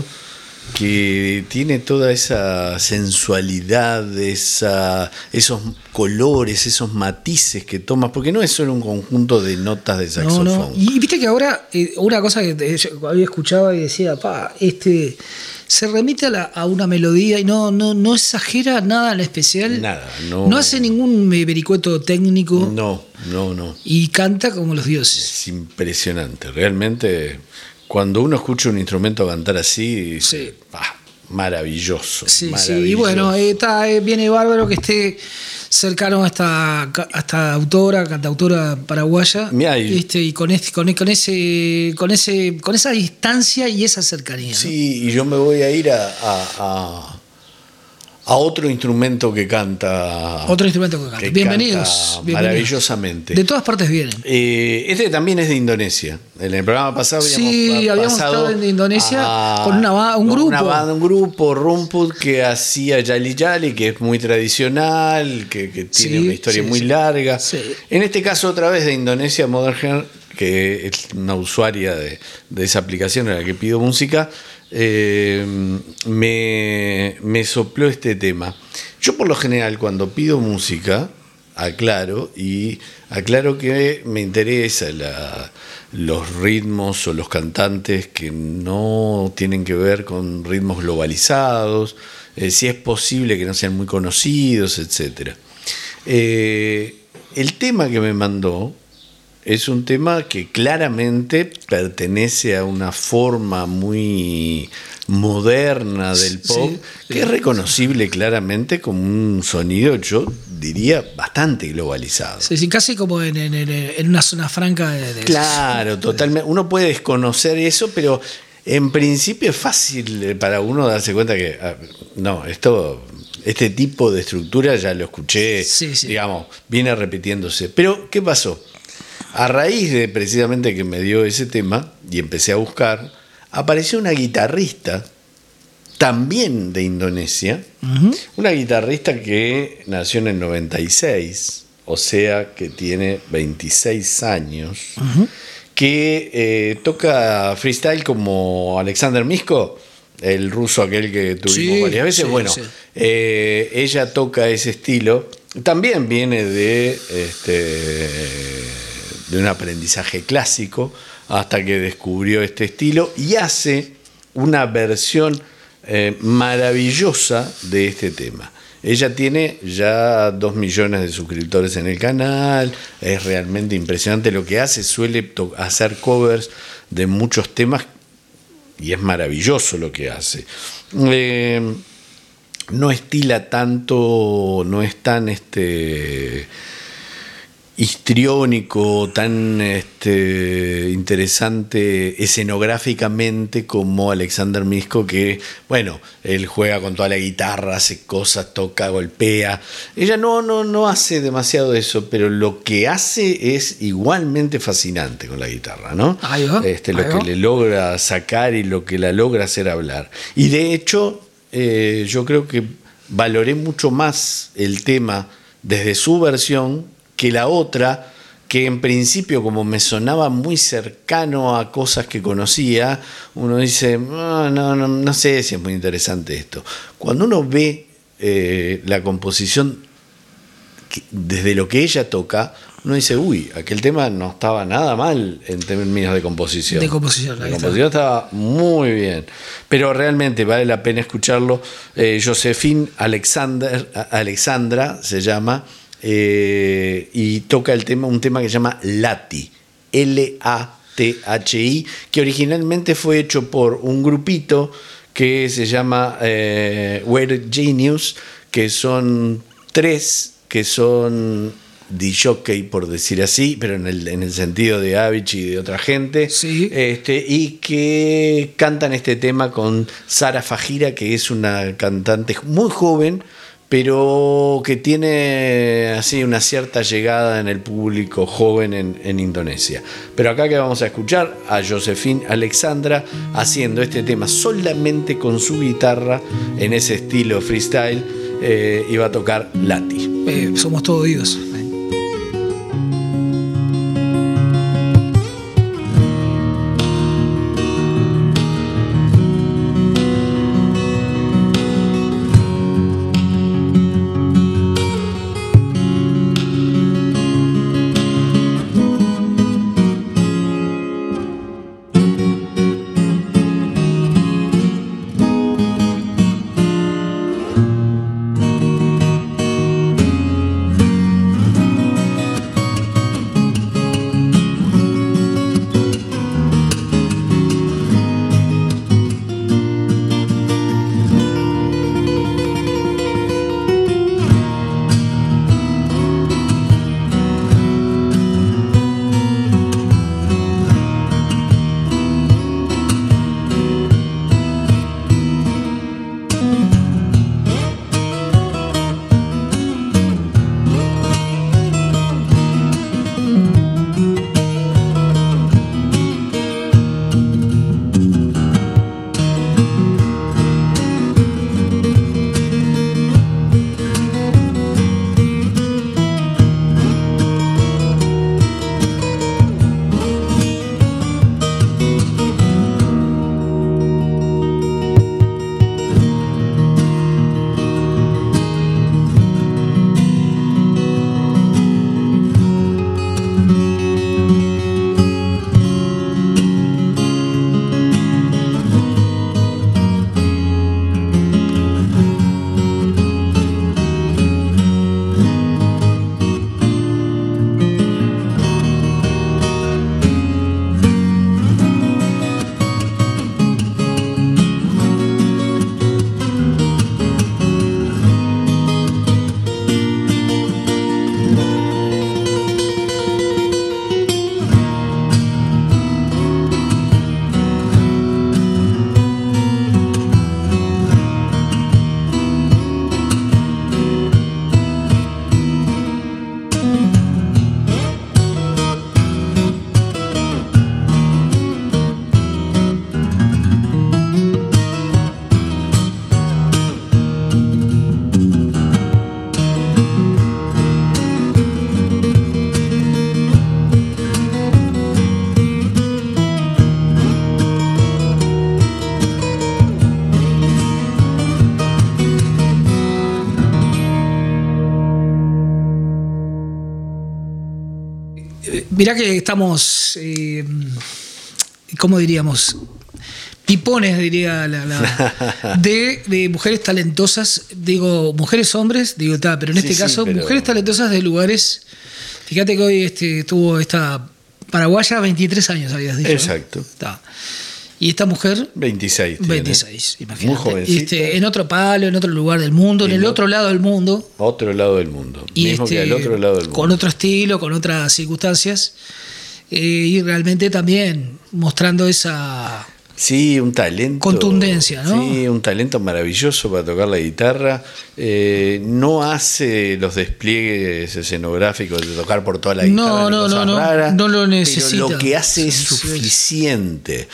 que tiene toda esa sensualidad, esa, esos colores, esos matices que toma, porque no es solo un conjunto de notas de No, saxofón. no. Y viste que ahora, eh, una cosa que eh, yo había escuchado y decía, pa, este se remite a, la- a una melodía y no, no, no exagera nada en especial. Nada, no. hace ningún eh, vericueto técnico No, no, no. y canta como los dioses. Es impresionante, realmente. Cuando uno escucha un instrumento cantar así, dice, Sí. "Ah, maravilloso. Sí, sí, maravilloso". y bueno, eh, está, eh, viene bárbaro que esté cercano a esta, ca- a esta autora, cantautora paraguaya, Mirá, y- este, y con este, con, con ese, con ese, con esa distancia y esa cercanía. ¿no? Sí, y yo me voy a ir a, a, a- a otro instrumento que canta. Otro instrumento que canta. que Bienvenidos, canta bienvenidos. Maravillosamente. De todas partes vienen. Eh, este también es de Indonesia. En el programa pasado habíamos Sí, pa- habíamos pasado estado en Indonesia a- con una ba- un con grupo. Una banda, un grupo, Rumput, que hacía Yali Yali, que es muy tradicional, que, que tiene Sí, una historia sí, muy sí. larga. Sí. En este caso, otra vez de Indonesia, Modern Hair, que es una usuaria de, de esa aplicación en la que pido música, eh, me, me sopló este tema. Yo por lo general cuando pido música, aclaro, y aclaro que me interesa la, los ritmos o los cantantes que no tienen que ver con ritmos globalizados, eh, si es posible que no sean muy conocidos, etcétera. Eh, el tema que me mandó es un tema que claramente pertenece a una forma muy moderna del pop, Sí, sí. que es reconocible claramente como un sonido, yo diría, bastante globalizado. Sí, sí, casi como en, en- en- en una zona franca de, de- Claro, totalmente. Uno puede desconocer eso, pero en principio es fácil para uno darse cuenta que, ah, no, esto, este tipo de estructura ya lo escuché, Sí, sí. digamos, viene repitiéndose. Pero, ¿qué pasó? A raíz de precisamente que me dio ese tema y empecé a buscar, apareció una guitarrista, también de Indonesia, Ujú. una guitarrista que nació en el noventa y seis, o sea que tiene veintiséis años, que eh, toca freestyle como Alexander Misko, el ruso aquel que tuvimos Sí, varias veces. sí, bueno, sí. eh, ella toca ese estilo, también viene de, este, de un aprendizaje clásico hasta que descubrió este estilo y hace una versión eh, maravillosa de este tema. Ella tiene ya dos millones de suscriptores en el canal, es realmente impresionante lo que hace, suele to- hacer covers de muchos temas y es maravilloso lo que hace. Eh, no estila tanto, no es tan este histriónico, tan este, interesante escenográficamente como Alexander Misko, que, bueno, él juega con toda la guitarra, hace cosas, toca, golpea. Ella no, no, no hace demasiado eso, pero lo que hace es igualmente fascinante con la guitarra, ¿no? Ahí va, Este, lo ahí que va. le logra sacar y lo que la logra hacer hablar. Y de hecho, eh, yo creo que valoré mucho más el tema desde su versión que la otra, que en principio como me sonaba muy cercano a cosas que conocía, uno dice, no, no, no, no sé si es muy interesante esto. Cuando uno ve eh, la composición que, desde lo que ella toca, uno dice, uy, aquel tema no estaba nada mal en términos de composición. De composición, La ahí está. composición estaba muy bien, pero realmente vale la pena escucharlo. Eh, Josephine Alexander, Alexandra se llama, eh, y toca el tema, un tema que se llama Lati, L A T H I, que originalmente fue hecho por un grupito que se llama eh, Weird Genius, que son tres, que son disjockey, por decir así, pero en el, en el sentido de Avicii y de otra gente, Sí. este, y que cantan este tema con Sara Fajira, que es una cantante muy joven, pero que tiene así una cierta llegada en el público joven en, en Indonesia. Pero acá que vamos a escuchar a Josephine Alexandra haciendo este tema solamente con su guitarra en ese estilo freestyle, eh, y va a tocar Lati. Eh, somos todos oídos. Lati eh, mirá que estamos, eh, ¿cómo diríamos? Pipones, diría la, la de, de mujeres talentosas, digo, mujeres hombres, digo, está, pero en Sí, este sí, caso, pero- mujeres talentosas de lugares. Fíjate que hoy este, tuvo esta paraguaya veintitrés años, habías dicho. ¿no? Exacto. Está. Y esta mujer, veintiséis. tiene. veintiséis, imagínate. Muy jovencita. Este, en otro palo, en otro lugar del mundo, en Y el no- otro lado del mundo. Otro lado del mundo. Y Mismo este, que al otro lado del mundo. con otro estilo, con otras circunstancias. Eh, y realmente también mostrando esa. Sí, un talento. Contundencia, ¿no? Sí, un talento maravilloso para tocar la guitarra. Eh, no hace los despliegues escenográficos de tocar por toda la No, guitarra. ni no, cosas no, no, raras, no lo necesita. Pero lo que hace es Sí, sí. suficiente.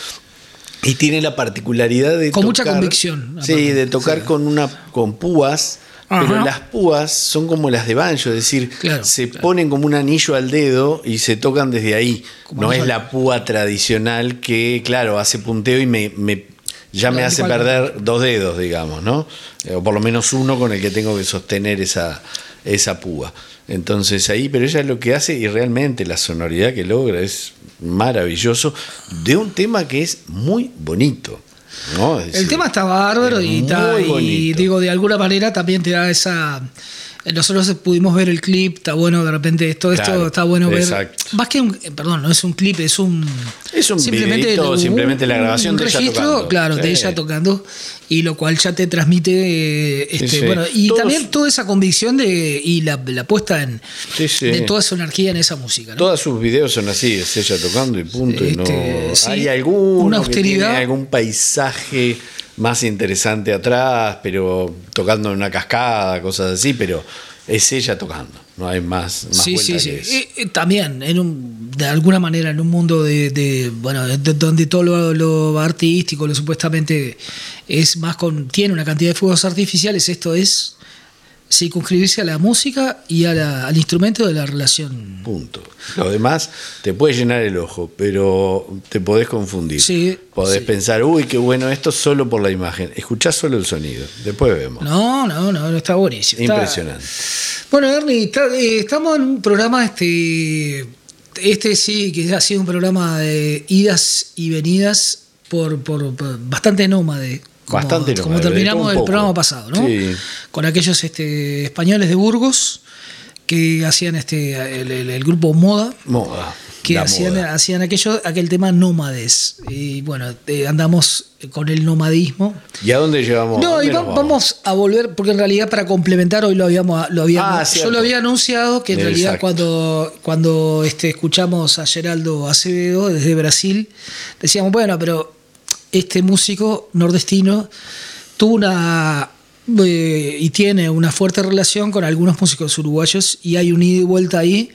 Y tiene la particularidad de Con mucha tocar- convicción, Sí, aparte. de tocar Sí. con una con púas. Ajá. Pero las púas son como las de banjo, es decir, Claro, se claro. ponen como un anillo al dedo y se tocan desde ahí. Como No anillo es al- la púa tradicional que, claro, hace punteo y me, me- ya me Claro, hace igual. perder dos dedos, digamos, ¿no? Eh, O por lo menos uno con el que tengo que sostener esa, esa púa. Entonces ahí, pero ella es lo que hace y realmente la sonoridad que logra es maravilloso de un tema que es muy bonito. ¿no? Es El decir, tema está bárbaro es y, está, muy y bonito. digo, de alguna manera también te da esa. Nosotros pudimos ver el clip, está bueno de repente esto, esto Claro, está bueno ver. exacto. Más que un, eh, perdón, no es un clip, es un. Es un videíto, simplemente la grabación un de ella registro, tocando. claro, de Sí. ella tocando, y lo cual ya te transmite, eh, este, Sí, sí. bueno, y Todos- también toda esa convicción de y la, la puesta en Sí, sí. de toda su energía en esa música, ¿no? Todos sus videos son así, es ella tocando y punto. y no, Este, sí, hay alguno una que austeridad. tiene algún paisaje más interesante atrás, pero tocando en una cascada, cosas así, pero es ella tocando, no hay más, más Sí, vuelta sí, que sí. eso. Eh, eh, también, en un, de alguna manera, en un mundo de, de, bueno, de- donde todo lo, lo artístico, lo supuestamente es más con, tiene una cantidad de fuegos artificiales, esto es circunscribirse a la música y a la- al instrumento de la relación. Punto. Lo demás te puede llenar el ojo, pero te podés confundir. Sí, podés sí. pensar, uy, qué bueno esto solo por la imagen. Escuchás solo el sonido, después vemos. No, no, no, no, está buenísimo. Está- Impresionante. Bueno, Ernie, está- eh, estamos en un programa, este, este sí, que ha sido un programa de idas y venidas por, por, por bastante nómade. Como, Bastante como nómade, de terminamos todo un el poco. programa pasado, ¿no? Sí. Con aquellos este, españoles de Burgos que hacían este el, el- el grupo Moda, Moda. que la hacían, moda. hacían aquello, aquel tema nómades. Y bueno, eh, andamos con el nomadismo. ¿Y a dónde llevamos? No, ¿Dónde y va- nos vamos a volver, porque en realidad para complementar, hoy lo habíamos, lo habíamos Ah, yo cierto. lo había anunciado, que en realidad Exacto. cuando, cuando este, escuchamos a Geraldo Acevedo desde Brasil, decíamos, bueno, pero este músico nordestino tuvo una eh, y tiene una fuerte relación con algunos músicos uruguayos y hay un ida y vuelta ahí.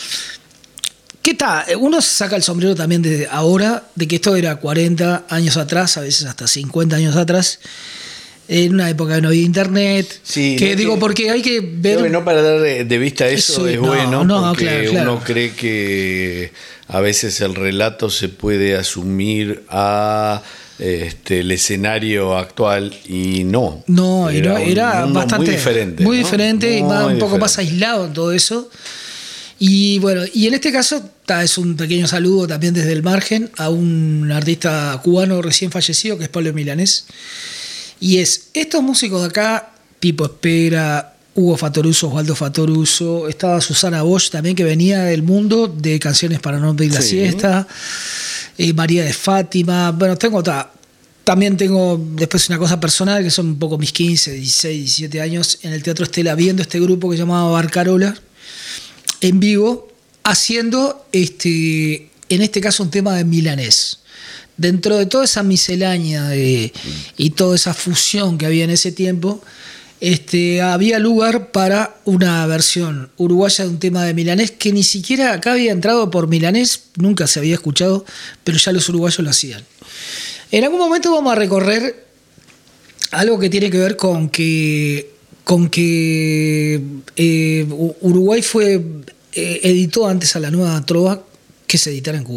¿Qué tal? Uno se saca el sombrero también de ahora, de que esto era cuarenta años atrás, a veces hasta cincuenta años atrás, en una época que no había internet. Sí, que no digo, que- porque hay que ver. Creo que no para dar de de vista eso Sí, es no, bueno, no, porque claro, claro. uno cree que a veces el relato se puede asumir a este, el escenario actual y no. No, y no, era un mundo bastante. muy diferente. Muy ¿no? diferente y Muy más, un poco más diferente. aislado en todo eso. Y bueno, y en este caso ta, es un pequeño saludo también desde el margen a un artista cubano recién fallecido que es Pablo Milanés. Y es estos músicos de acá, Pipo Espera, Hugo Fatoruso, Osvaldo Fatoruso, estaba Susana Bosch también, que venía del mundo de Canciones para no pedir la Sí. siesta, eh, María de Fátima, bueno, tengo ta, también tengo después una cosa personal, que son un poco mis quince, dieciséis, diecisiete años, en el Teatro Estela, viendo este grupo que se llamaba Barcarola, en vivo, haciendo, este, en este caso, un tema de milanés. Dentro de toda esa miscelánea de- y toda esa fusión que había en ese tiempo, este, había lugar para una versión uruguaya de un tema de milanés que ni siquiera acá había entrado por milanés, nunca se había escuchado, pero ya los uruguayos lo hacían. En algún momento vamos a recorrer algo que tiene que ver con que, con que eh, Uruguay fue eh, editó antes a la Nueva Trova que se editara en Cuba.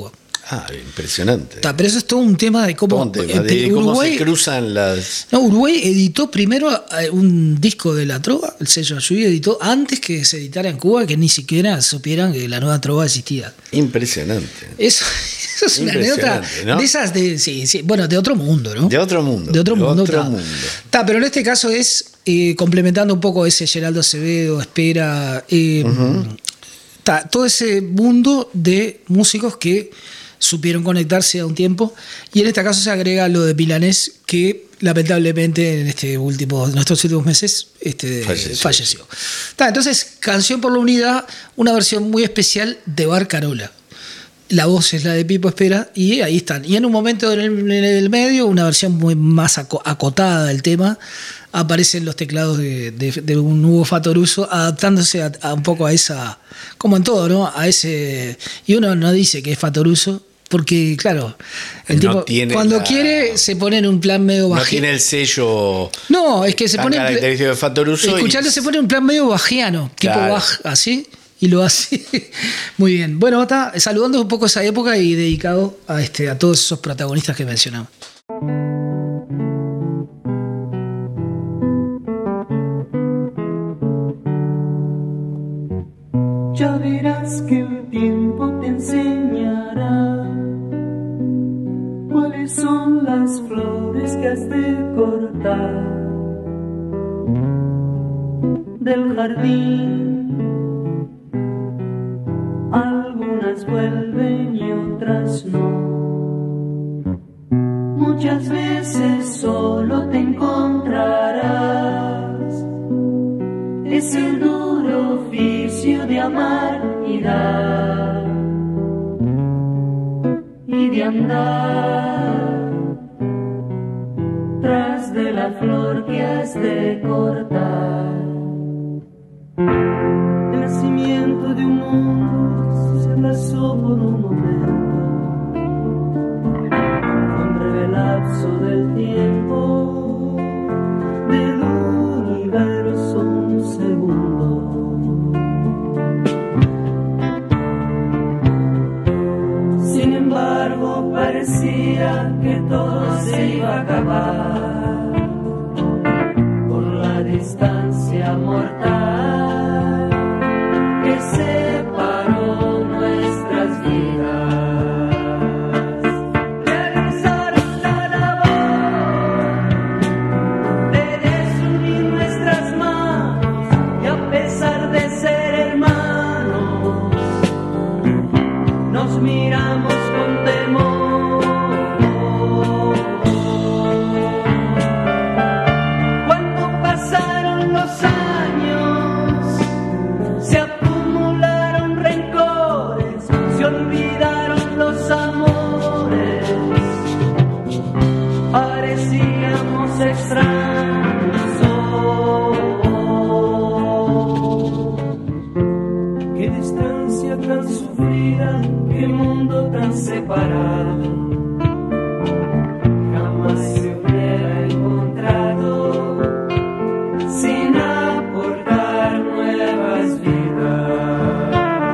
Ah, impresionante. Ta, pero eso es todo un tema de cómo, Todo un tema, eh, de cómo Uruguay, se cruzan las... no, Uruguay editó primero eh, un disco de la trova, el sello Ayuí editó antes que se editara en Cuba, que ni siquiera supieran que la nueva trova existía. Impresionante. Eso, eso es una anécdota Impresionante, ¿no? de esas de, sí, sí, bueno, de otro mundo, ¿no? De otro mundo. De otro mundo. otro ta. mundo. Ta, pero en este caso es eh, complementando un poco ese Geraldo Acevedo, Espera, eh, Ujú. ta, todo ese mundo de músicos que supieron conectarse a un tiempo, y en este caso se agrega lo de Milanés, que lamentablemente en este último, en estos últimos meses este, Falleció. falleció. Ta, entonces, Canción por la Unidad, una versión muy especial de Barcarola. La voz es la de Pipo Espera, y ahí están. Y en un momento en el, en el medio, una versión muy más aco- acotada del tema, aparecen los teclados de, de, de un Hugo Fatoruso, adaptándose a, a un poco a esa, como en todo, ¿no? A ese, y uno no dice que es Fatoruso, porque claro, el No tipo tiene cuando la- quiere se pone en un plan medio No bajiano. tiene el sello No, es que se tan pone en pla- característico de Fatoruso. escuchando y- se pone en un plan medio bajiano, tipo Claro. Bach, así, y lo hace muy bien. Bueno, está saludando un poco esa época y dedicado a este a todos esos protagonistas que mencionamos. Ya verás que el tiempo te enseñará cuáles son las flores que has de cortar del jardín. Algunas vuelven y otras no. Muchas veces solo te encontrarás. Es el duro oficio de amar y dar y de andar tras de la flor que has de cortar. El nacimiento de un mundo se abrazó por un momento, fue un breve lapso del tiempo del universo, un segundo. Sin embargo, parecía que todo se iba a acabar por la distancia mortal que separó nuestras vidas. Realizaron la labor de desunir nuestras manos, y a pesar de ser hermanos, nos miramos con temor. Cuando pasaron los años, se acumularon rencores, se olvidaron los amores, parecíamos extraños. Oh, qué distancia tan sufrida, qué mundo tan separado, jamás se hubiera encontrado sin aportar nuevas vidas.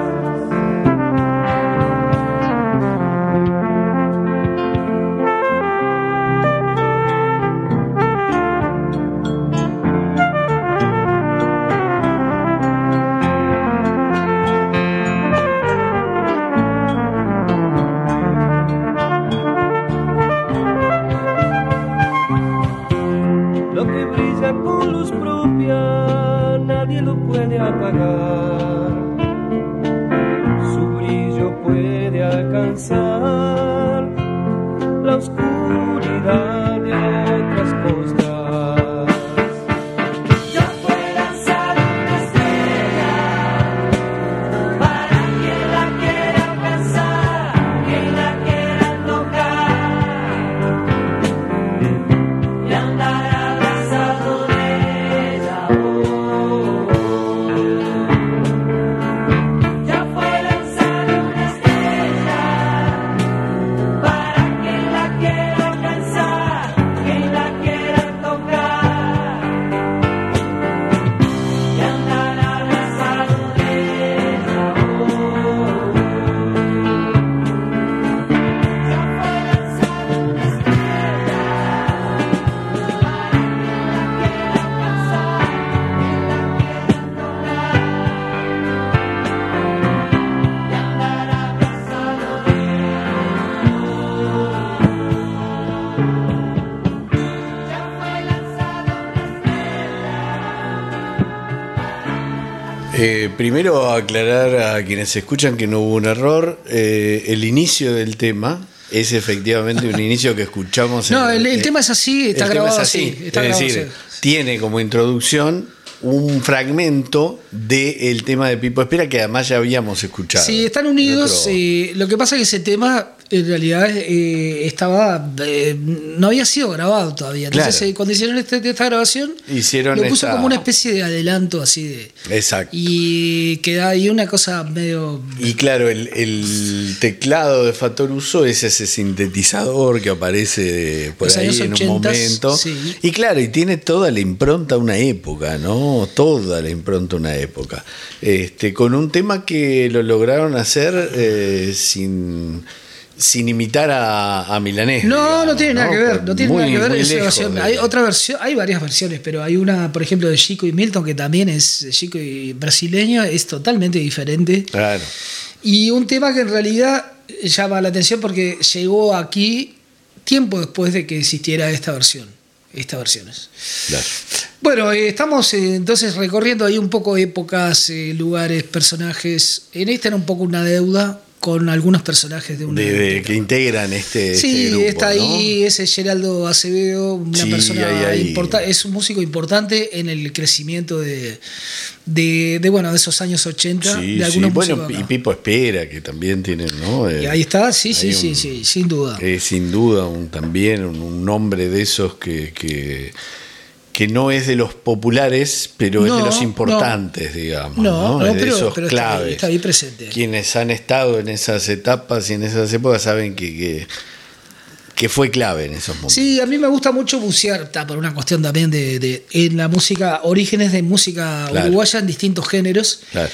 Lo que brilla con luz propia nadie lo puede apagar. Su brillo puede alcanzar la oscuridad de otras costas. Yo fue lanzar una estrella para quien la quiera alcanzar, quien la quiera tocar y andar abrazado de ella. Oh, ya fue lanzada una estrella para quien la quiera alcanzar, quien la quiera tocar Eh, primero aclarar a quienes escuchan que no hubo un error. Eh, el inicio del tema es efectivamente un inicio que escuchamos. No, en, el, el eh, tema es así, está el grabado tema es así. así. Está es grabado decir, así. tiene como introducción un fragmento del tema de Pipo Espera que además ya habíamos escuchado. Sí, están unidos. Otro- eh, lo que pasa es que ese tema en realidad eh, estaba eh, no había sido grabado todavía. Entonces, Claro. eh, cuando hicieron este- esta grabación, Hicieron lo puso esta- como una especie de adelanto así de. Exacto. Y queda ahí una cosa medio. Y claro, el, el teclado de Fatoruso es ese sintetizador que aparece por Los ahí años en un ochentas, momento. sí. Y claro, y tiene toda la impronta una época, ¿no? Toda la impronta una época. Este, con un tema que lo lograron hacer eh, sin, sin imitar a, a Milanés. No, digamos, no tiene nada que ver, no tiene Muy- nada que ver. muy Es una lejos versión. de- Hay otra versión, hay varias versiones, pero hay una, por ejemplo, de Chico y Milton, que también es Chico y brasileño, es totalmente diferente. Claro. Y un tema que en realidad llama la atención porque llegó aquí tiempo después de que existiera esta versión, estas versiones. Claro. Bueno, eh, estamos eh, entonces recorriendo ahí un poco épocas, eh, lugares, personajes. En esta era un poco una deuda con algunos personajes de una De- de- época. que integran este, Sí, este grupo, está ¿no? ahí ese Geraldo Acevedo, una Sí, persona ahí, ahí. importante, es un músico importante en el crecimiento de, de, de, bueno, de esos años ochenta, Sí, de algunos sí. Bueno, músicos y acá. Pipo Espera, que también tiene, ¿no? Y Eh, ahí está, sí, sí, hay sí, un- sí, sin duda. Es sin duda un, también un, un nombre de esos que, que, que no es de los populares, pero es No, de los no. importantes, digamos. No, No, no, es de pero- esos pero está ahí, claves. está ahí presente. Quienes han estado en esas etapas y en esas épocas saben que, que, que fue clave en esos momentos. Sí, a mí me gusta mucho bucear, está, por una cuestión también de, de- en la música, orígenes de música Claro. uruguaya en distintos géneros, Claro.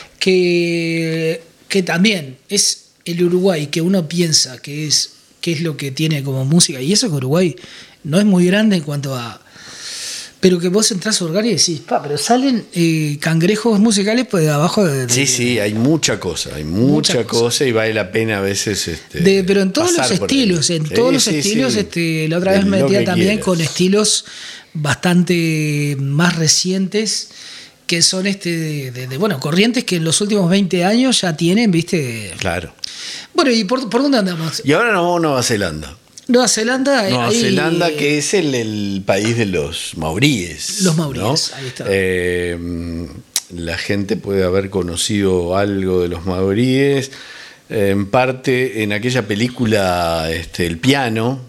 que, que también es el Uruguay que uno piensa que es, que es lo que tiene como música, y eso que Uruguay no es muy grande en cuanto a... Pero que vos entrás a Uruguay y decís, pa, pero salen eh, cangrejos musicales pues de abajo de... de- Sí, sí, hay mucha cosa, hay mucha, Mucha cosa. cosa y vale la pena a veces. Este, De- pero en todos los pasar por ahí. estilos, en Sí, todos los sí, estilos, sí. este, la otra De vez me lo metía que también quieras. con estilos bastante más recientes, que son este de, de- de, bueno, corrientes que en los últimos veinte años ya tienen, viste. Claro. Bueno, ¿y por, por dónde andamos? Y ahora nos vamos a Nueva Zelanda. Nueva Zelanda. eh, Nueva ahí- Zelanda, que es el, el país de los maoríes. Los maoríes, ¿no? ahí está. Eh, la gente puede haber conocido algo de los maoríes, eh, en parte en aquella película este, El Piano,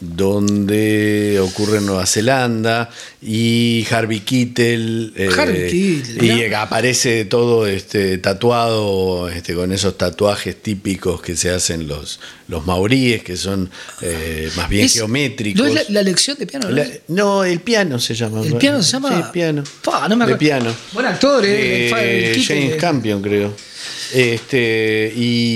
donde ocurre en Nueva Zelanda, y Harvey Keitel, eh, Harvey Keitel, y mirá. aparece todo este, tatuado este, con esos tatuajes típicos que se hacen los, los maoríes, que son eh, más bien Es- geométricos. ¿No es la, la lección de piano? ¿no? La- no, el piano se llama. ¿El piano se llama? Sí, piano. Pa, no me de acuerdo. piano. Buen actor, eh, De el fa- el Keitel. James Campion, creo. Este,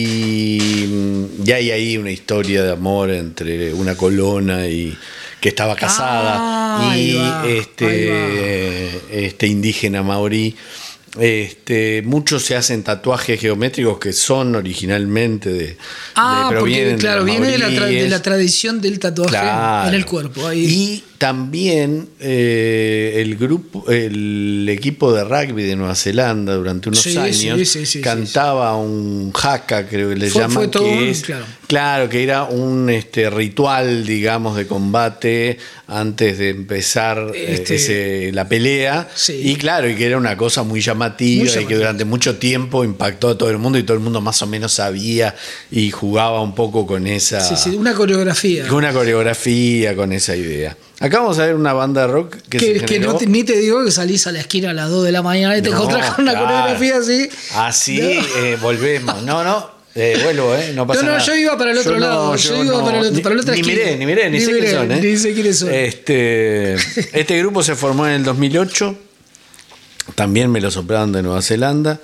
y, y hay ahí una historia de amor entre una colona y que estaba casada Ah, ahí y va, este, este indígena maorí. Este, muchos se hacen tatuajes geométricos que son originalmente de, Ah, de- porque provienen claro, los viene de la, tra- de maoríes. la tradición del tatuaje Claro. en el cuerpo. Ahí. Y también eh, el grupo, el equipo de rugby de Nueva Zelanda durante unos Sí, años sí, sí, sí, cantaba un haka, creo que le Fue- llaman, fue todo que un- es, claro. claro, que era un este, ritual, digamos, de combate antes de empezar eh, Este- ese- la pelea. Sí. Y claro, y que era una cosa muy llamativa, Muy y que llamativa. durante mucho tiempo impactó a todo el mundo y todo el mundo más o menos sabía y jugaba un poco con esa... Sí, sí, una coreografía. Con una coreografía, con esa idea. Acá vamos a ver una banda de rock que, Que, se que generó. no te- ni te digo que salís a la esquina a las dos de la mañana y te No, encontrás con una claro. coreografía así. Así No. eh, volvemos. No, no, eh, vuelvo, ¿eh? No pasa No, no, nada. yo iba para el otro lado, yo iba para el otro- ni, para la otra ni esquina. miré, ni miré, ni, Ni sé miré, quiénes son, ¿eh? ni sé quiénes son. Este, este grupo se formó en el dos mil ocho. También me lo soplaron de Nueva Zelanda.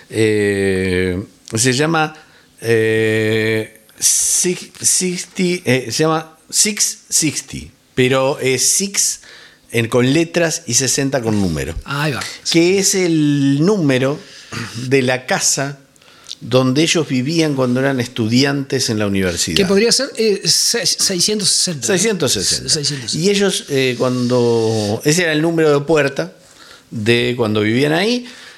Eh, se llama eh, Six- sixty, eh, se llama Six Sixty, pero es Six en, con letras y sesenta con número, Ahí va. que es el número de la casa donde ellos vivían cuando eran estudiantes en la universidad. Que podría ser eh, se- seiscientos sesenta. ¿no? seiscientos sesenta. seiscientos sesenta. Y ellos, eh, cuando. Ese era el número de puerta de cuando vivían ahí.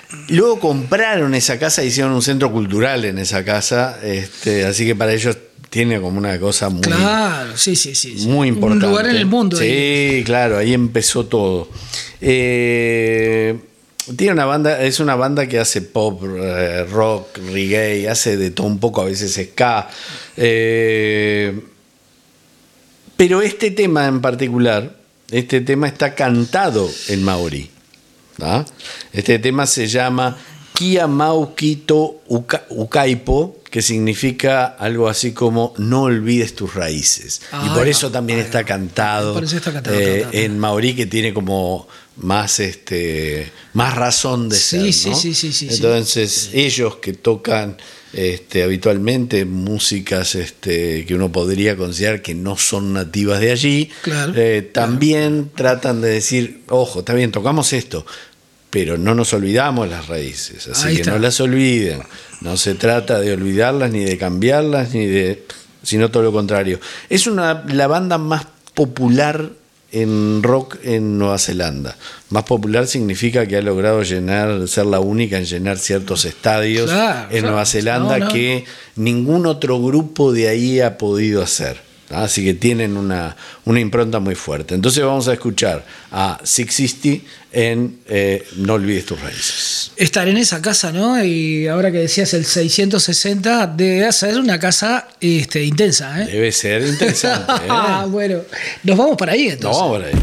Luego compraron esa casa y hicieron un centro cultural en esa casa, este, así que para ellos tiene como una cosa muy, Claro, sí, sí, sí. sí. muy importante. Un lugar en el mundo. Sí, ahí. claro, ahí empezó todo. Eh, tiene una banda, es una banda que hace pop, eh, rock, reggae, hace de todo un poco, a veces ska. Eh, pero este tema en particular, este tema está cantado en maorí. ¿Ah? Este tema se llama Kia Mau Kito Uka, Ukaipo, que significa algo así como no olvides tus raíces. Ah, y por no, eso también ah, está no. cantado, Por eso está cantado, eh, está cantado. en maorí, que tiene como más este más razón de Sí, ser, ¿no? sí, sí, sí, sí, Entonces sí. ellos que tocan este, habitualmente músicas este, que uno podría considerar que no son nativas de allí, Claro, eh, también tratan de decir, ojo, está bien, tocamos esto, pero no nos olvidamos las raíces, así Ahí que está. no las olviden. No se trata de olvidarlas, ni de cambiarlas, ni de, sino todo lo contrario. Es una la banda más popular en rock en Nueva Zelanda. Más popular significa que ha logrado llenar, ser la única en llenar ciertos estadios Claro, en claro. Nueva Zelanda No, no. que ningún otro grupo de ahí ha podido hacer. Así que tienen una, una impronta muy fuerte. Entonces vamos a escuchar a Six sesenta en eh, No olvides tus raíces. Estar en esa casa, ¿no? Y ahora que decías el seiscientos sesenta, debe ser una casa este, intensa, ¿eh? Debe ser interesante. ¿eh? Ah, bueno, nos vamos para ahí No, entonces. vamos por ahí.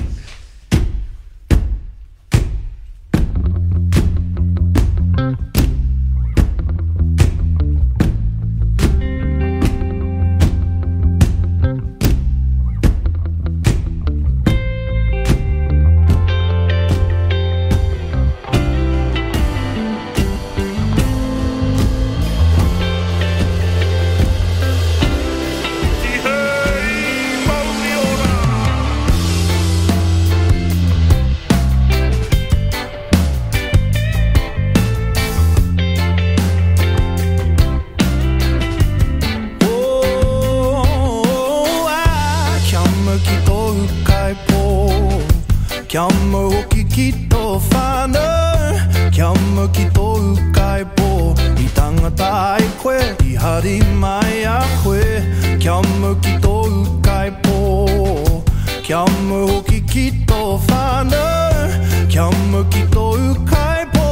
Kia mau hoki ki tō whānau, kia mau ki tō ukai pō, I tangata ai koe, I hari mai a koe, kia mau ki tō ukai pō, kia mau hoki ki tō whānau, kia mau ki tō ukai pō.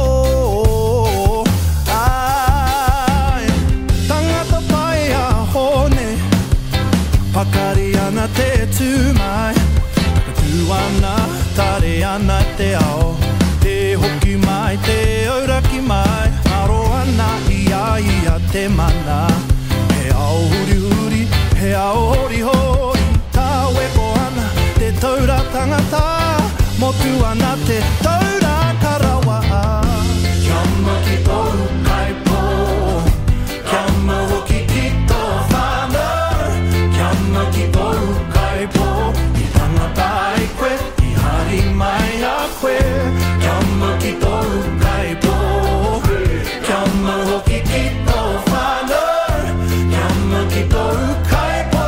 Ai, tangata pai a hone, pakari ana te tūmai, takatū ana, tare ana te ao, te hoki mai, te auraki mai, aro ana ia ia te mana. He ao huri huri, he ao hori hori, tāwe ko ana, te taura tangata, motu ana te taura karawa. Kia mau ki tō ukai pō, kia mau hoki ki tō whānau, kia mau ki tō ukai pō, I tangata ai koe, I hari mai a koe, kia mau ki tō ukai pō, kia mau hoki ki tō whānau, kia mau ki tō ukai pō.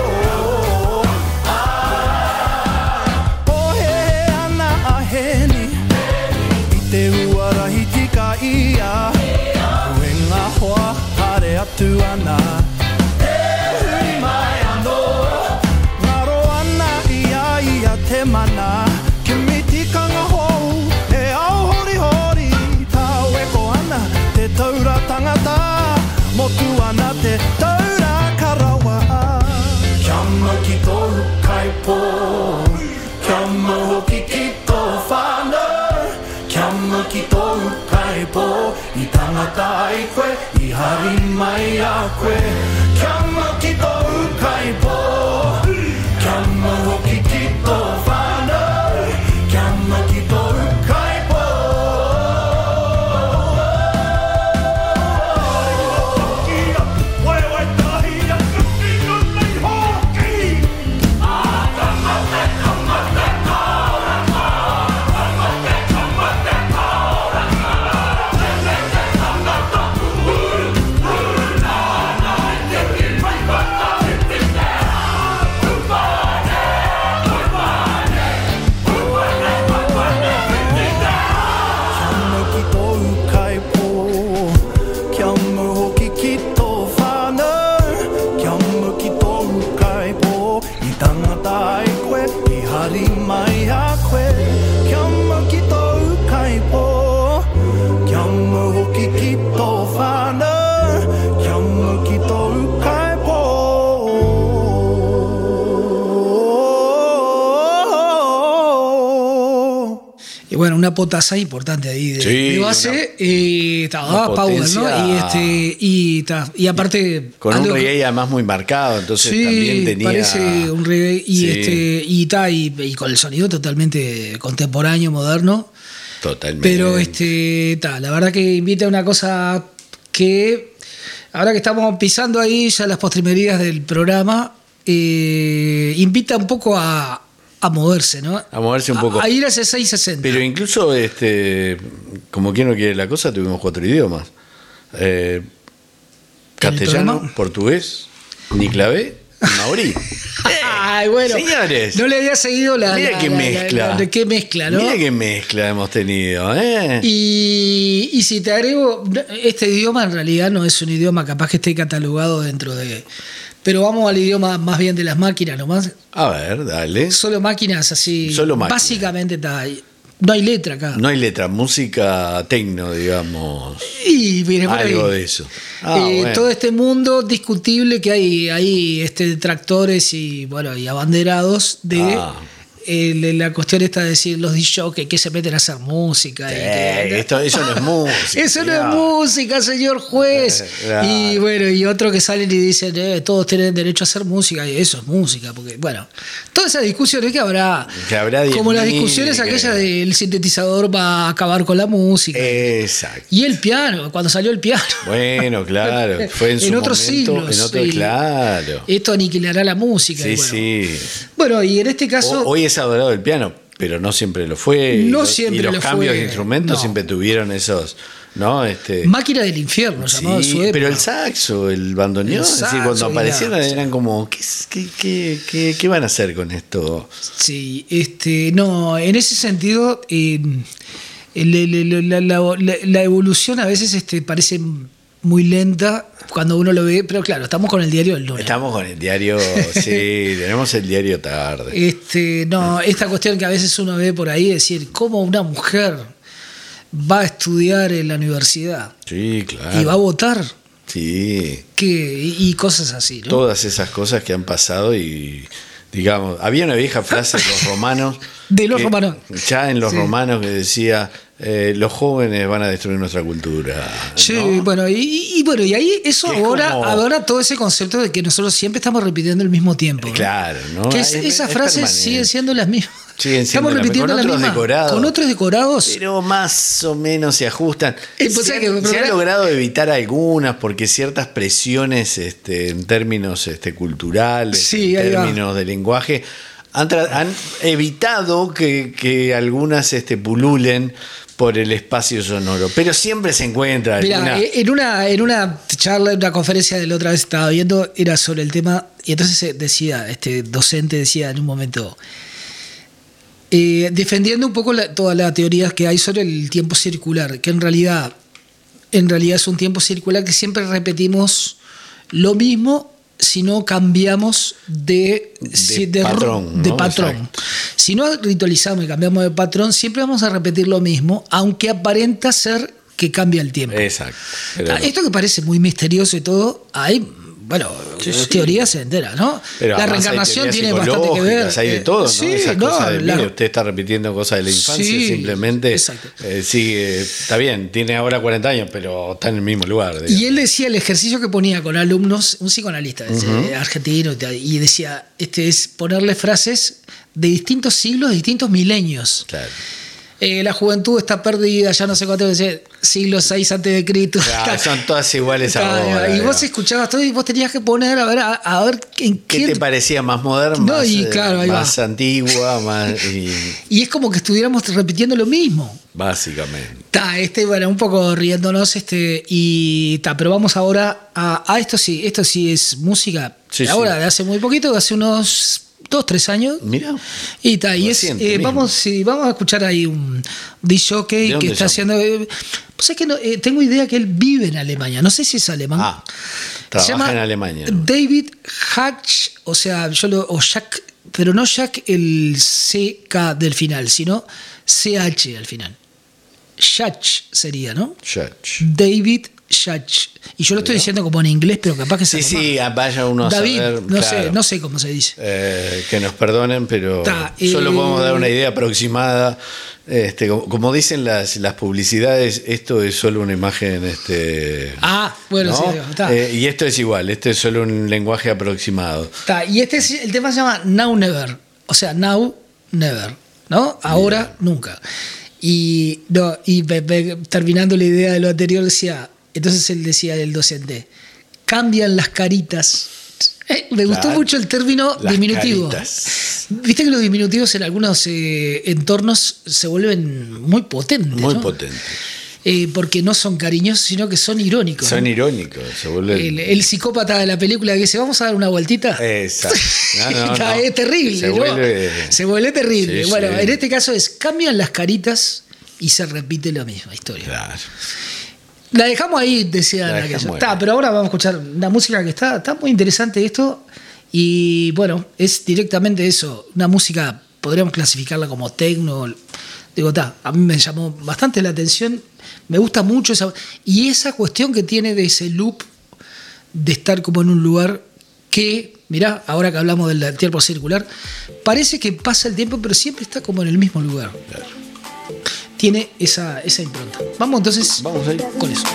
Pohe ana a heni, I te uarahi tika ia, ue ngā hoa hare atu ana. E huri mai anō, ngaro ana ia ia te mana, ki mi tikanga hou, e ao hori hori, tāwe ko ana, te taura tangata, motu ana te taura karawa. Kia mau ki tō ukai pō, kia mau hoki ki tō whānau, kia mau ki tō ukai pō, I tangata ai koe, I hari mai a koe, kia mau ki tō ukai pō, kia mau hoki ki tō whānau, kia mau ki tō ukai pō. una potasa importante ahí de, Sí, de base una- y ta, una ah, power, potencia- ¿no? Y este y, ta, y aparte Con algo un que- reggae además muy marcado, entonces sí, también tenía. parece un reggae y Sí, este y, ta, y, y con el sonido totalmente contemporáneo, moderno. totalmente. Pero este, ta, la verdad que invita a una cosa que ahora que estamos pisando ahí ya las postrimerías del programa, eh, invita un poco a, a moverse, ¿no? A moverse un poco. A, a ir hacia seiscientos sesenta. Pero incluso, este, como quien no quiere la cosa, tuvimos cuatro idiomas. Eh, castellano, programa? portugués, niclavé y maorí. Ay, bueno. Señores. No le había seguido la. Mira la- qué la- mezcla. la- la- qué mezcla, ¿no? Mira qué mezcla hemos tenido, ¿eh? Y, y si te agrego, este idioma en realidad no es un idioma capaz que esté catalogado dentro de. Pero vamos al idioma más bien de las máquinas nomás. A ver, dale. Solo máquinas así. Solo máquinas. Básicamente está. No hay letra acá. No hay letra, música tecno, digamos. Y mire, por Algo ahí. de eso. Ah, Eh, bueno. Todo este mundo discutible que hay, hay este, detractores y bueno y abanderados de Ah. eh, de la cuestión esta de decir los D J que se meten a hacer música. y Eh, que- esto, eso no es música. Eso no es señor. música, señor juez. Eh, claro. Y bueno, y otros que salen y dicen, eh, todos tienen derecho a hacer música, y eso es música, porque bueno, todas esas discusiones que habrá, Que habrá diez como las mil, discusiones que- aquellas del sintetizador va a acabar con la música. Exacto. Y el piano, cuando salió el piano. Bueno, claro. Fue en, su En otros momento, siglos, En otro, sí. claro. Esto aniquilará la música. Sí, y bueno. sí. Bueno, y en este caso. O- hoy es adorado el piano, pero no siempre lo fue. Y No los- siempre Y los lo cambios fue. de instrumentos No. siempre tuvieron esos, ¿no? Este, Máquina del infierno, llamado en sí, su época. pero el saxo, el bandoneón, El es decir, saxo, cuando mira, aparecieron sí. eran como, ¿qué, es- qué, qué, qué, qué van a hacer con esto? Sí, este, no, en ese sentido, eh, el- el- el- la, la- la- la evolución a veces este, parece muy lenta cuando uno lo ve, pero claro, estamos con el diario del lunes. Estamos con el diario, sí, tenemos el diario tarde. Este, no, esta cuestión que a veces uno ve por ahí, decir, cómo una mujer va a estudiar en la universidad Sí, claro. y va a votar, Sí, que, y, y cosas así, ¿no? todas esas cosas que han pasado y, digamos, había una vieja frase de los romanos. De los que- romanos. Ya en los Sí. romanos que decía, eh, los jóvenes van a destruir nuestra cultura. Sí, ¿no? bueno, y, y bueno, y ahí eso Que es ahora, como- ahora todo ese concepto de que nosotros siempre estamos repitiendo el mismo tiempo. ¿no? Claro, ¿no? Que es- Es- esas es frases permanente. siguen siendo las mismas. Siguen siendo Estamos las- repitiendo con las otros mismas. decorados. Con otros decorados. Pero más o menos se ajustan. Eh, pues, se, ¿sabes han, qué? se han Pero- logrado evitar algunas porque ciertas presiones este, en términos este, culturales, Sí, en ahí va. términos de lenguaje, han, tra- han evitado que, que algunas este, pululen por el espacio sonoro. Pero siempre se encuentra Mirá, alguna... eh, en una, en una charla, en una conferencia de la otra vez estaba viendo, era sobre el tema, y entonces eh, decía, este docente decía en un momento, eh, defendiendo un poco la- todas las teorías que hay sobre el tiempo circular, que en realidad, en realidad es un tiempo circular que siempre repetimos lo mismo si no cambiamos de, si- ru- patrón, de ¿no? patrón. Exacto. Si no ritualizamos y cambiamos de patrón, siempre vamos a repetir lo mismo, aunque aparenta ser que cambia el tiempo. Exacto. Pero Ah, no. Esto que parece muy misterioso y todo, hay, bueno, Sí, sí. teorías enteras, ¿no? Pero la además hay reencarnación teorías tiene bastante que ver. psicológicas, hay de eh, todo, ¿no? sí, Esas no, cosas de, la- mire, usted está repitiendo cosas de la infancia, Sí, simplemente exacto. eh, sigue, está bien, tiene ahora cuarenta años, pero está en el mismo lugar. digamos. Y él decía el ejercicio que ponía con alumnos, un psicoanalista ese, argentino, y decía, este es ponerle frases de distintos siglos, de distintos milenios. Claro. Eh, la juventud está perdida, ya no sé cuánto, decía, siglo seis antes de Cristo. Claro, son todas iguales Claro, ahora. y vos digamos. escuchabas todo y vos tenías que poner a ver, a, a ver en ¿Qué qué te parecía más moderna, No, más, y eh, claro, ahí más va. antigua, más y- Y es como que estuviéramos repitiendo lo mismo. básicamente? Ta, este, bueno, un poco riéndonos, este, y ta, pero vamos ahora a, a esto sí, esto sí es música. Sí, ahora, sí. de hace muy poquito, de hace unos dos, tres años. Mira, Y, ta, y es, Reciente eh, mismo. vamos, sí, vamos a escuchar ahí un disjockey ¿De dónde que está llama? haciendo. Eh, pues es que no, eh, tengo idea que él vive en Alemania. No sé si es alemán. ah, Se trabaja llama en Alemania. ¿no? David Hatch, o sea, yo lo, o Jack, pero no Jack el C K del final, sino C H al final. Shach sería, ¿no? Church. David Yach. Y yo lo estoy diciendo como en inglés, pero capaz que se Sí, sí, vaya uno a David, saber. no claro. sé, no sé cómo se dice. Eh, que nos perdonen, pero Ta, solo eh, podemos dar una idea aproximada. Este, como, como dicen las, las publicidades, esto es solo una imagen. Este, Ah, bueno, ¿no? sí, está. Eh, y esto es igual, esto es solo un lenguaje aproximado. Ta, y este es, el tema se llama Now Never. O sea, Now Never. ¿No? Ahora, nunca. Y, no, y me- me- terminando la idea de lo anterior, decía. Entonces él decía el docente: cambian las caritas. Eh, me gustó Claro. mucho el término Las diminutivo. caritas. Viste que los diminutivos en algunos eh, entornos se vuelven muy potentes. Muy ¿no? potente. Eh, porque no son cariñosos, sino que son irónicos. Son ¿no? irónicos, se vuelven. El, el psicópata de la película que dice: vamos a dar una vueltita. Exacto. No, no, Está- no. Es terrible. Se ¿no? vuelve- Se vuelve terrible. Sí, bueno, sí. en este caso es: cambian las caritas y se repite la misma historia. Claro. La dejamos ahí, decía La aquello. dejamos Está, ahí. pero ahora vamos a escuchar una música que está, está muy interesante esto. Y bueno, es directamente eso. Una música, podríamos clasificarla como techno. Digo, está, a mí me llamó bastante la atención. Me gusta mucho esa. Y esa cuestión que tiene de ese loop de estar como en un lugar que, mirá, ahora que hablamos del tiempo circular, parece que pasa el tiempo, pero siempre está como en el mismo lugar. Tiene esa, esa impronta. Vamos entonces Vamos ahí. con eso.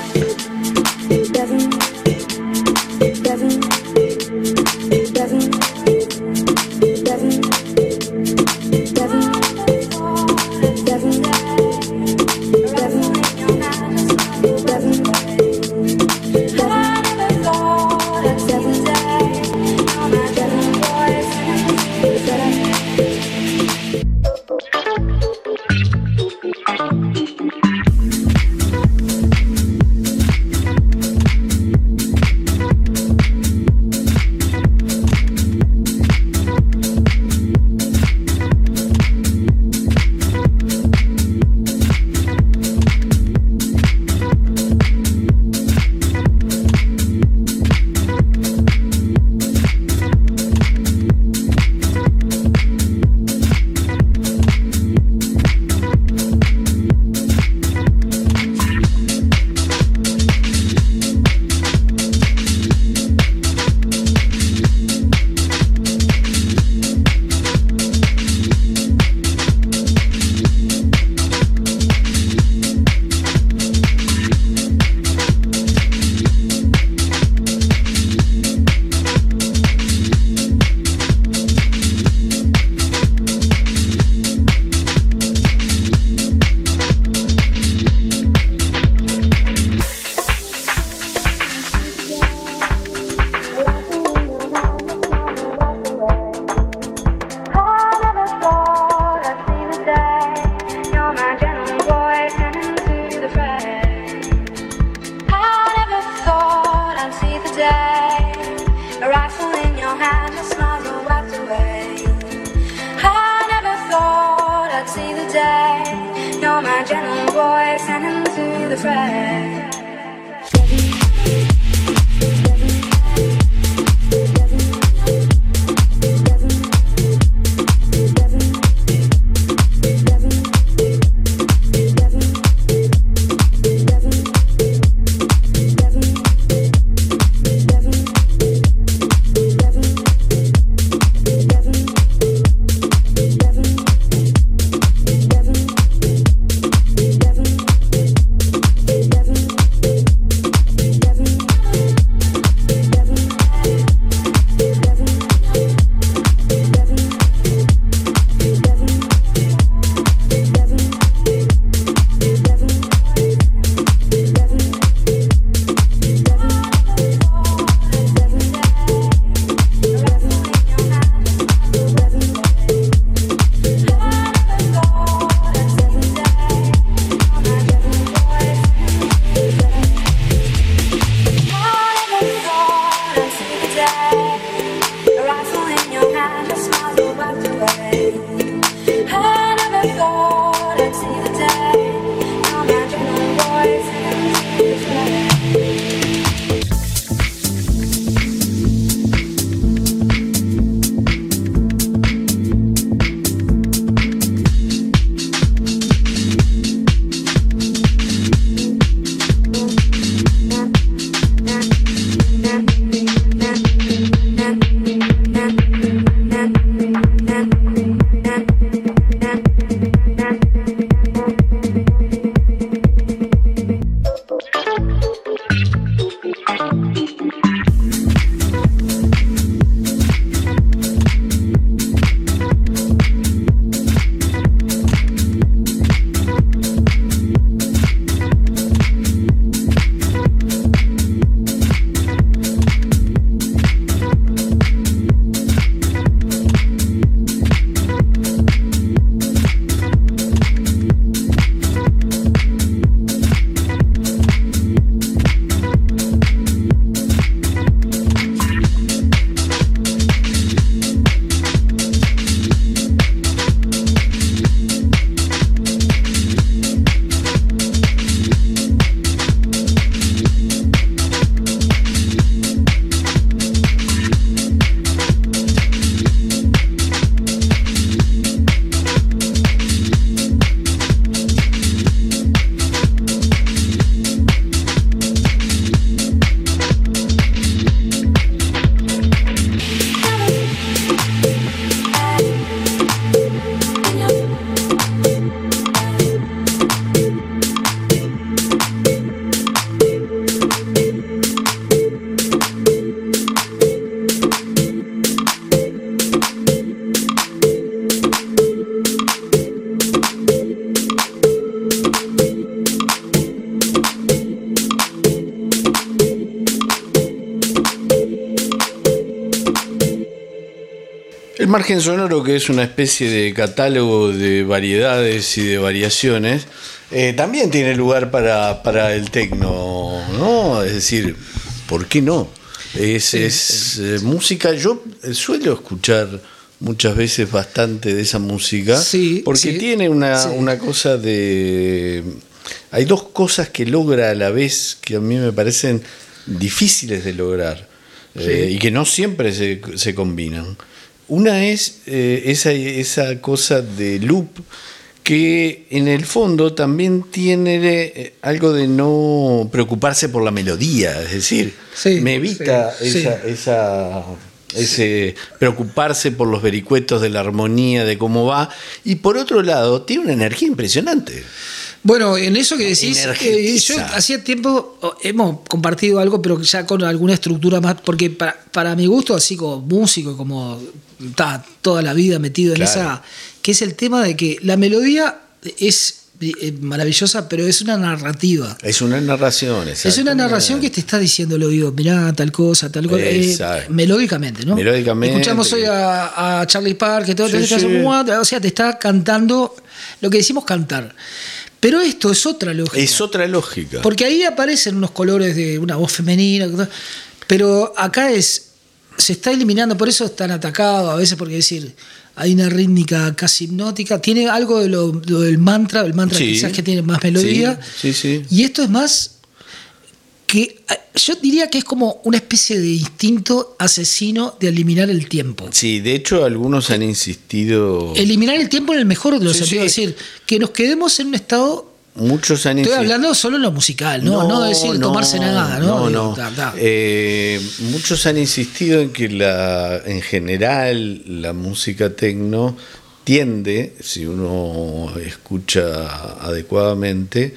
El margen sonoro, que es una especie de catálogo de variedades y de variaciones, eh, también tiene lugar para, para el tecno, ¿no? Es decir, ¿por qué no? Es, Sí, es sí. eh, música, yo suelo escuchar muchas veces bastante de esa música, Sí, porque sí, tiene una, sí. una cosa de... Hay dos cosas que logra a la vez que a mí me parecen difíciles de lograr, eh, Sí. y que no siempre se, se combinan. Una es eh, esa, esa cosa de loop que en el fondo también tiene eh, algo de no preocuparse por la melodía, es decir, Sí, me evita sí, sí. esa, esa ese preocuparse por los vericuetos de la armonía, de cómo va, y por otro lado tiene una energía impresionante. Bueno, en eso que decís, Energetiza. eh, yo hacía tiempo oh, hemos compartido algo, pero ya con alguna estructura más, porque para, para mi gusto, así como músico, como está toda la vida metido en Claro. esa, que es el tema de que la melodía es eh, maravillosa, pero es una narrativa. Es una narración, Es una exactamente. narración que te está diciendo al oído, mirá, tal cosa, tal cosa, eh, Exacto. melódicamente, ¿no? Melódicamente. Escuchamos hoy a, a Charlie Parker, todo, Sí, todo, sí. o sea, te está cantando lo que decimos cantar. Pero esto es otra lógica. Es otra lógica. Porque ahí aparecen unos colores de una voz femenina, pero acá es se está eliminando, por eso están atacados a veces, porque decir, hay una rítmica casi hipnótica, tiene algo de lo, lo del mantra, el mantra Sí. quizás que tiene más melodía, Sí, sí, sí. y esto es más que yo diría que es como una especie de instinto asesino de eliminar el tiempo. Sí, de hecho algunos han insistido, Eliminar el tiempo en el mejor de los Sí, sentidos, sí. es decir, que nos quedemos en un estado. muchos han Estoy insistido. hablando solo en lo musical, no, no, decir tomarse nada, ¿no? No, Digo, no. ta, ta. Eh, muchos han insistido en que la, en general la música tecno tiende, si uno escucha adecuadamente,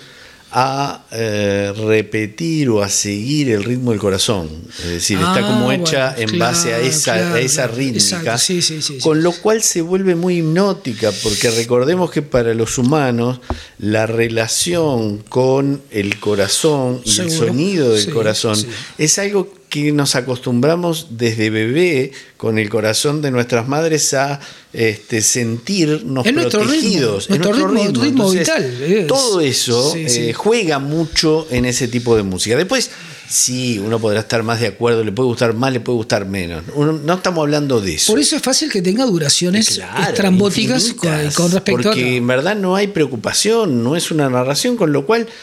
a eh, repetir o a seguir el ritmo del corazón. Es decir, está Ah, como hecha bueno, en base a claro, esa, claro, a esa claro. rítmica, Exacto, sí, sí, sí, sí. con lo cual se vuelve muy hipnótica, porque recordemos que para los humanos la relación con el corazón y Seguro. el sonido del Sí, corazón sí. es algo que nos acostumbramos desde bebé con el corazón de nuestras madres a este, sentirnos Es nuestro protegidos. ritmo, Es nuestro ritmo- ritmo vital, es. Todo eso Sí, sí. eh, juega mucho en ese tipo de música. Después, sí, uno podrá estar más de acuerdo, le puede gustar más, le puede gustar menos. Uno- no estamos hablando de eso. Por eso es fácil que tenga duraciones Claro, estrambóticas con, infinitas, con respecto porque a. en verdad no hay preocupación, no es una narración, con lo cual,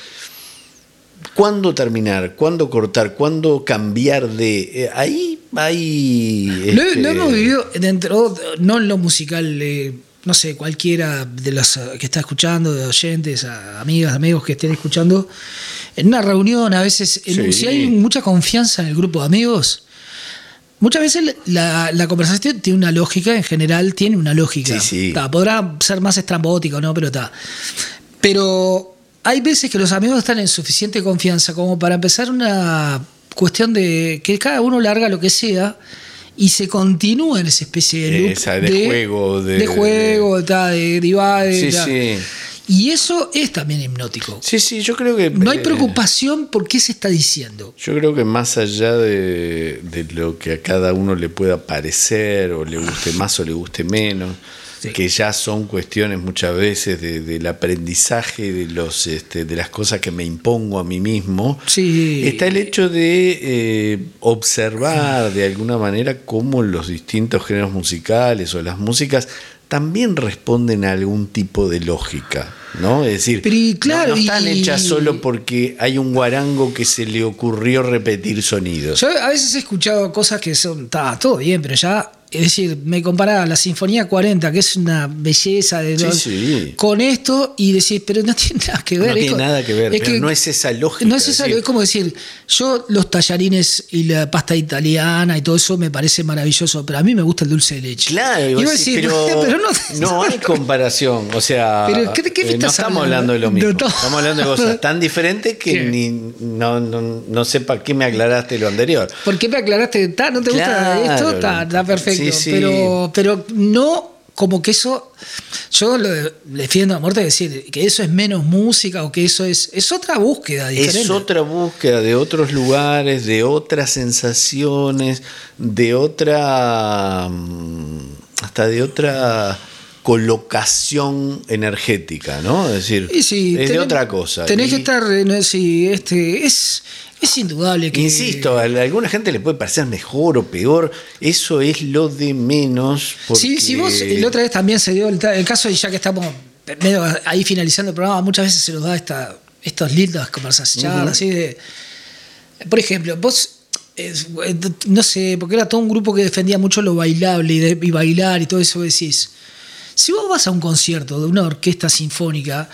¿cuándo terminar? ¿Cuándo cortar? ¿Cuándo cambiar de...? Eh, ahí hay... Lo, este, lo hemos vivido dentro, no en lo musical, eh, no sé, cualquiera de los eh, que está escuchando, de oyentes, a- amigas, amigos que estén escuchando, en una reunión, a veces, en- Sí. si hay mucha confianza en el grupo de amigos, muchas veces la, la conversación tiene una lógica, en general tiene una lógica. Sí, sí. Ta, podrá ser más estrambótica o no, pero está. Pero hay veces que los amigos están en suficiente confianza como para empezar una cuestión de que cada uno larga lo que sea y se continúa en esa especie de loop Esa, de juego, de- de juego, ta, de divide, Sí, ta. sí. Y eso es también hipnótico. Sí, sí, yo creo que... No hay eh, preocupación por qué se está diciendo. Yo creo que más allá de, de lo que a cada uno le pueda parecer, o le guste más o le guste menos, Sí. que ya son cuestiones muchas veces de- del aprendizaje de los este, de las cosas que me impongo a mí mismo, Sí. está el hecho de eh, observar de alguna manera cómo los distintos géneros musicales o las músicas también responden a algún tipo de lógica, ¿no? Es decir, Pero y claro, no, no están y- hechas solo porque hay un guarango que se le ocurrió repetir sonidos. Yo a veces he escuchado cosas que son, está todo bien, pero ya, es decir, me comparaba la Sinfonía cuarenta, que es una belleza de Sí, sí. con esto y decir, pero no tiene nada que ver. No es tiene co- nada que ver, es pero que- no es esa lógica. No es esa, decir, es como decir, yo los tallarines y la pasta italiana y todo eso me parece maravilloso, pero a mí me gusta el dulce de leche. Claro, Y iba a vos decir, decís, pero, pero no, no hay comparación. O sea, Pero, ¿qué- qué me eh, no estás estamos hablando? hablando de lo mismo. No, no. Estamos hablando de cosas tan diferentes que ¿Qué? ni no, no, no sé para qué me aclaraste lo anterior. ¿Por qué me aclaraste? ¿Ta? ¿No te Claro. gusta esto? Está, está perfecto. Sí, sí. Pero, pero no como que eso. Yo lo defiendo a muerte de decir que eso es menos música o que eso es. Es otra búsqueda diferente. Es otra búsqueda de otros lugares, de otras sensaciones, de otra mm, hasta de otra colocación energética, ¿no? Es decir, Y sí, es de tenés- otra cosa. Tenés Y- que estar, eh, no, sí, este, es, es indudable que. Insisto, a alguna gente le puede parecer mejor o peor, eso es lo de menos. Porque... Si, si vos, la otra vez también se dio el, ta- el caso, y ya que estamos medio ahí finalizando el programa, muchas veces se nos da esta, estos lindas conversaciones, Ujú. así de. Por ejemplo, vos. es- no sé, porque era todo un grupo que defendía mucho lo bailable y, de- y bailar y todo eso. Decís, si vos vas a un concierto de una orquesta sinfónica,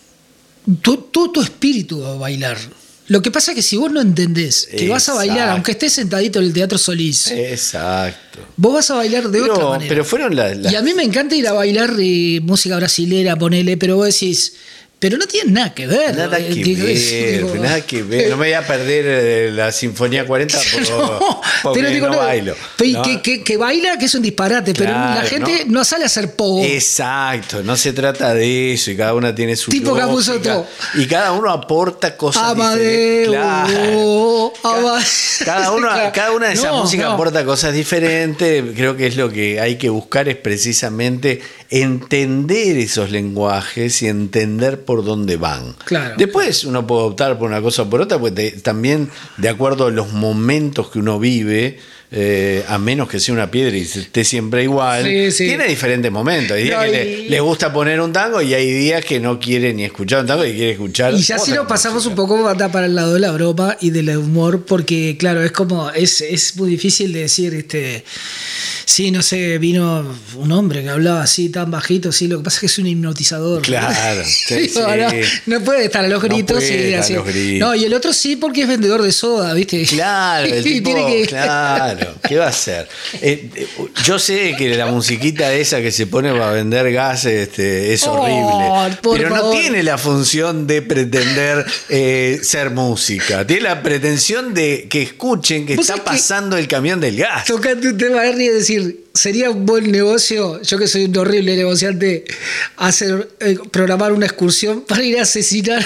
tu- todo tu espíritu va a bailar. Lo que pasa es que si vos no entendés que vas a bailar, Exacto. aunque estés sentadito en el Teatro Solís, Exacto. vos vas a bailar de Pero, otra manera. pero fueron las... las- Y a mí me encanta ir a bailar eh, música brasilera, ponele, pero vos decís, pero no tiene nada que ver. Nada Eh, que digo, ver, digo, nada que ver. No me voy a perder eh, la Sinfonía cuarenta por, no, porque pero digo, no no, bailo. pe- ¿no? Que, que- que baila, que es un disparate, pero Claro, la gente no, no. sale a hacer pogo. Exacto, no se trata de eso y cada una tiene su Tipo lógica, Capusotto. y cada uno aporta cosas Amadeo, diferentes. Claro. Ama- Cada, uno, cada una de esas No, músicas no. aporta cosas diferentes. Creo que es lo que hay que buscar, es precisamente entender esos lenguajes y entender por dónde van. Claro. Después uno puede optar por una cosa o por otra, porque te- también de acuerdo a los momentos que uno vive, eh, a menos que sea una piedra y esté siempre igual, Sí, sí. tiene diferentes momentos. Hay días No, que y- le, le gusta poner un tango y hay días que no quiere ni escuchar un tango y quiere escuchar. Y ya si otra nos pasamos música. un poco anda para el lado de la broma y del humor, porque claro, es como, es, es muy difícil de decir, este, sí, no sé, vino un hombre que hablaba así tan bajito, sí, lo que pasa es que es un hipnotizador. Claro, sí, Digo, sí. no, no puede estar a los No gritos puede y estar a así. los gritos. No, y el otro sí porque es vendedor de soda, ¿viste? Claro, el Y tipo, tiene que- claro, ¿qué va a hacer? Eh, eh, yo sé que la musiquita esa que se pone para vender gas este, es Oh, horrible, por pero no favor. tiene la función de pretender eh, ser música, tiene la pretensión de que escuchen que ¿Vos está sabés que- pasando el camión del gas. Tocate un tema, Ernie, y decir, sería un buen negocio, yo que soy un horrible negociante, hacer eh, programar una excursión para ir a asesinar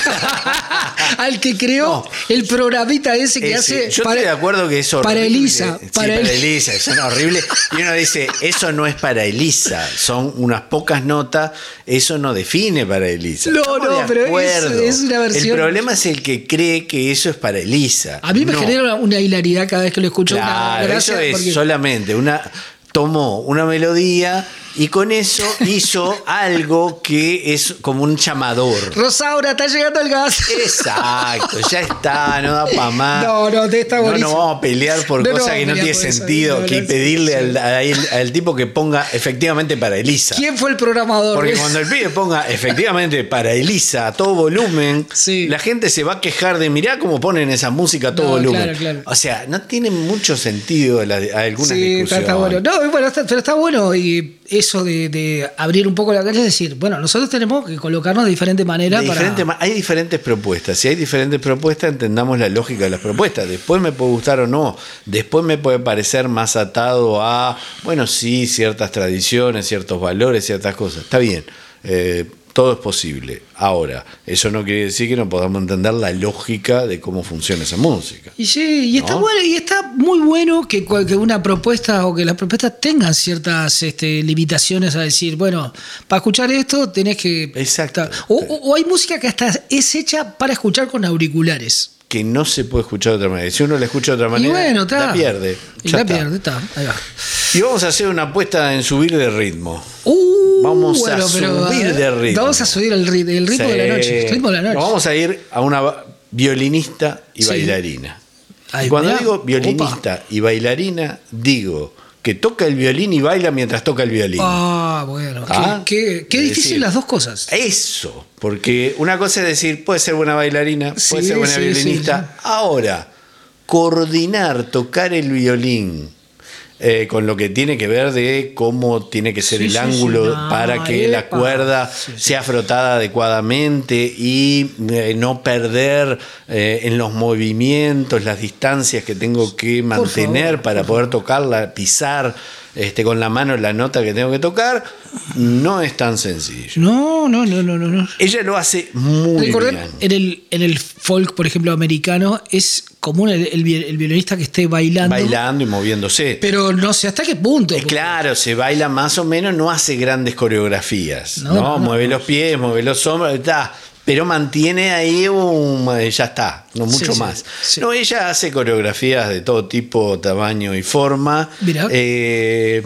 al que creó No. el programita ese que Ese, hace yo para, estoy de acuerdo que es horrible. para Elisa. Sí, para para, El- Elisa, son horribles. Y uno dice, eso no es para Elisa, son unas pocas notas, eso no define para Elisa. No, Estamos no, de pero es- acuerdo. es una versión- El problema es el que cree que eso es para Elisa. A mí me No. genera una, una hilaridad cada vez que lo escucho. una Claro, gracia, eso es porque- solamente una. Tomó una melodía y con eso hizo algo que es como un llamador. Rosaura, está llegando el gas. Exacto, ya está, no da para más. No, no, te está No buenísimo. nos vamos a pelear por No, no cosas vamos que a no pelear tiene por eso. sentido, No, que no, pedirle sí. al, a- al tipo que ponga efectivamente para Elisa. ¿Quién fue el programador? Porque cuando el pibe ponga efectivamente para Elisa a todo volumen, Sí. la gente se va a quejar de mirá cómo ponen esa música a todo No, volumen. claro, claro. O sea, no tiene mucho sentido la, algunas Sí, está, discusiones. está bueno. No, bueno, está- pero está bueno y eso de, de abrir un poco la calle, es decir, bueno, nosotros tenemos que colocarnos de diferente manera De para... diferente ma- hay diferentes propuestas. Si hay diferentes propuestas, entendamos la lógica de las propuestas. Después me puede gustar o no. Después me puede parecer más atado a, bueno, sí, ciertas tradiciones, ciertos valores, ciertas cosas. Está bien. Eh, todo es posible. Ahora, eso no quiere decir que no podamos entender la lógica de cómo funciona esa música. Y sí, y está ¿No? bueno, y está muy bueno que, cual- que una propuesta o que las propuestas tengan ciertas este, limitaciones a decir, bueno, para escuchar esto tenés que. Exacto. O, o- o hay música que hasta es hecha para escuchar con auriculares. Que no se puede escuchar de otra manera. Si uno la escucha de otra Y manera, bueno, está. la pierde. Y Ya la está. pierde, está. Ahí va. Y vamos a hacer una apuesta en subir de ritmo. Uh, Vamos a pero, subir eh, de ritmo. Vamos a subir el, rit- el ritmo de la Sí. noche. El ritmo de la noche. Nos vamos a ir a una ba- violinista y Sí. bailarina. Ay, Y cuando mirá. digo violinista y bailarina, digo que toca el violín y baila mientras toca el violín. Ah, bueno. Ah, Qué, qué- qué es difícil decir, las dos cosas. Eso, porque una cosa es decir, puede ser buena bailarina, puede Sí, ser buena sí, violinista. sí, Ahora, coordinar, tocar el violín eh, con lo que tiene que ver de cómo tiene que ser Sí, el sí, ángulo sí, no, para que la epa. cuerda Sí, sí. sea frotada adecuadamente y eh, no perder eh, en los movimientos las distancias que tengo que mantener favor, para poder tocarla, pisar. este, con la mano la nota que tengo que tocar. No es tan sencillo. No, no, no, no, no. no. Ella lo hace muy Recordar, bien. en el, en el folk, por ejemplo, americano, es común el, el, el violinista que esté bailando. Bailando y moviéndose. Pero no sé hasta qué punto. Es claro, se baila más o menos, no hace grandes coreografías. No, No, ¿no? no, mueve no. los pies, mueve los hombros, está. Pero mantiene ahí un. Ya está, no mucho Sí, sí, más. sí. No, ella hace coreografías de todo tipo, tamaño y forma. Mirá. Eh,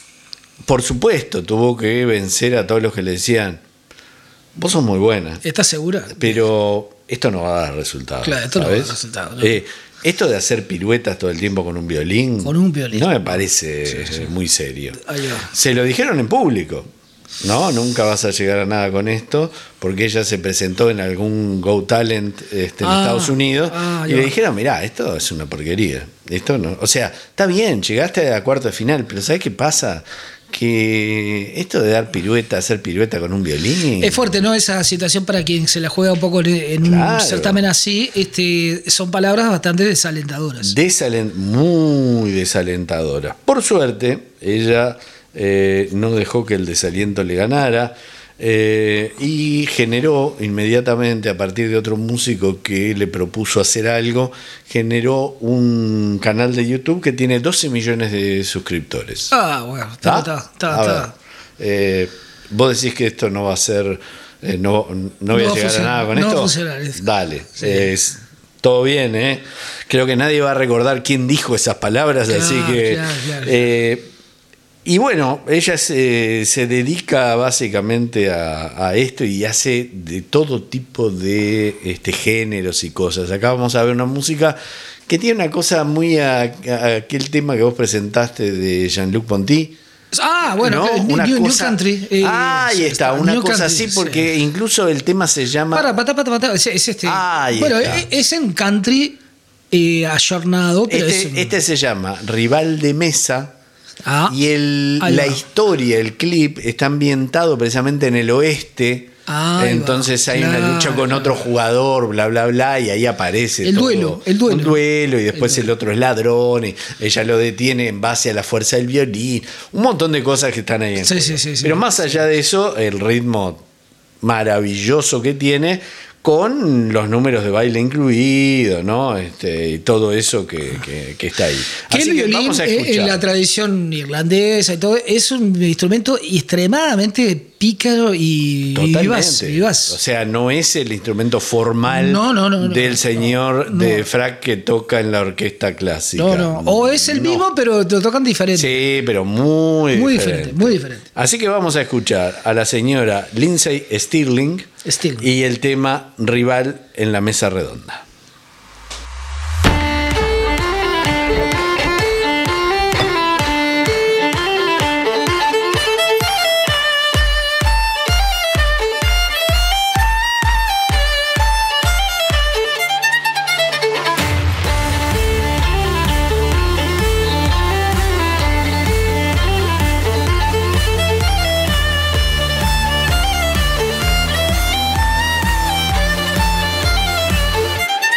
por supuesto, tuvo que vencer a todos los que le decían: vos sos muy buena, ¿Estás segura? pero esto no va a dar resultado. Claro, esto no va a ¿sabes? dar resultado, no. Eh, esto de hacer piruetas todo el tiempo con un violín. Con un violín. No me parece muy serio. Ahí va. Se lo dijeron en público. No, nunca vas a llegar a nada con esto, porque ella se presentó en algún Go Talent este, en Ah, Estados Unidos ah, y ahí le va. dijeron: mirá, esto es una porquería. Esto no, o sea, está bien, llegaste a cuarto de final, pero ¿sabes qué pasa? Que esto de dar pirueta, hacer pirueta con un violín. Es fuerte, ¿no? Esa situación para quien se la juega un poco en, en Claro. un certamen así, este, son palabras bastante desalentadoras. Desalen- muy desalentadora. Por suerte, ella eh, no dejó que el desaliento le ganara eh, y generó inmediatamente, a partir de otro músico que le propuso hacer algo, generó un canal de YouTube que tiene doce millones de suscriptores. Ah, bueno, está, ¿Ah? está, está, A está. ver, eh, vos decís que esto no va a ser, eh, no, no voy No a va a llegar a funcionar, nada con no va a esto. funcionar esto. Dale, Sí. es todo bien, ¿eh? Creo que nadie va a recordar quién dijo esas palabras, Claro, así que. claro, claro. eh, y bueno, ella se, se dedica básicamente a, a esto y hace de todo tipo de este, géneros y cosas. Acá vamos a ver una música que tiene una cosa muy a, a aquel tema que vos presentaste de Jean-Luc Ponty. Ah, bueno, ¿no? New, Una New- New cosa- Country. eh, Ah, ahí sí, está, una New cosa Country, así, porque sí. incluso el tema se llama. Para, pata, pata, pata, es, es este. Ahí bueno, está. es, es en country eh, ayornado, pero es Este, un- este se llama Rival de Mesa. Ah, Y el, ahí la va. historia, el clip, está ambientado precisamente en el oeste. Ahí va, Entonces hay una claro. lucha con otro jugador, bla, bla, bla, y ahí aparece El todo. duelo, el duelo. Un duelo, y después El el, duelo. otro es ladrón, y ella lo detiene en base a la fuerza del violín. Un montón de cosas que están ahí en Sí, juego. sí, sí, sí. Pero más allá de eso, el ritmo maravilloso que tiene, con los números de baile incluidos, ¿no? Este, y todo eso que, que- que está ahí. Que Así el que violín, vamos a eh, escuchar. en la tradición irlandesa y todo, es un instrumento extremadamente pícaro y Totalmente. vivaz. vivaz. O sea, no es el instrumento formal No, no, no, no, del no, señor no. de frac que toca en la orquesta clásica. no, no. O es el No. mismo, pero lo tocan diferente. Sí, pero muy, Muy diferente. diferente, muy diferente. Así que vamos a escuchar a la señora Lindsay Stirling, Stirling. y el tema Rival en la Mesa Redonda. Thank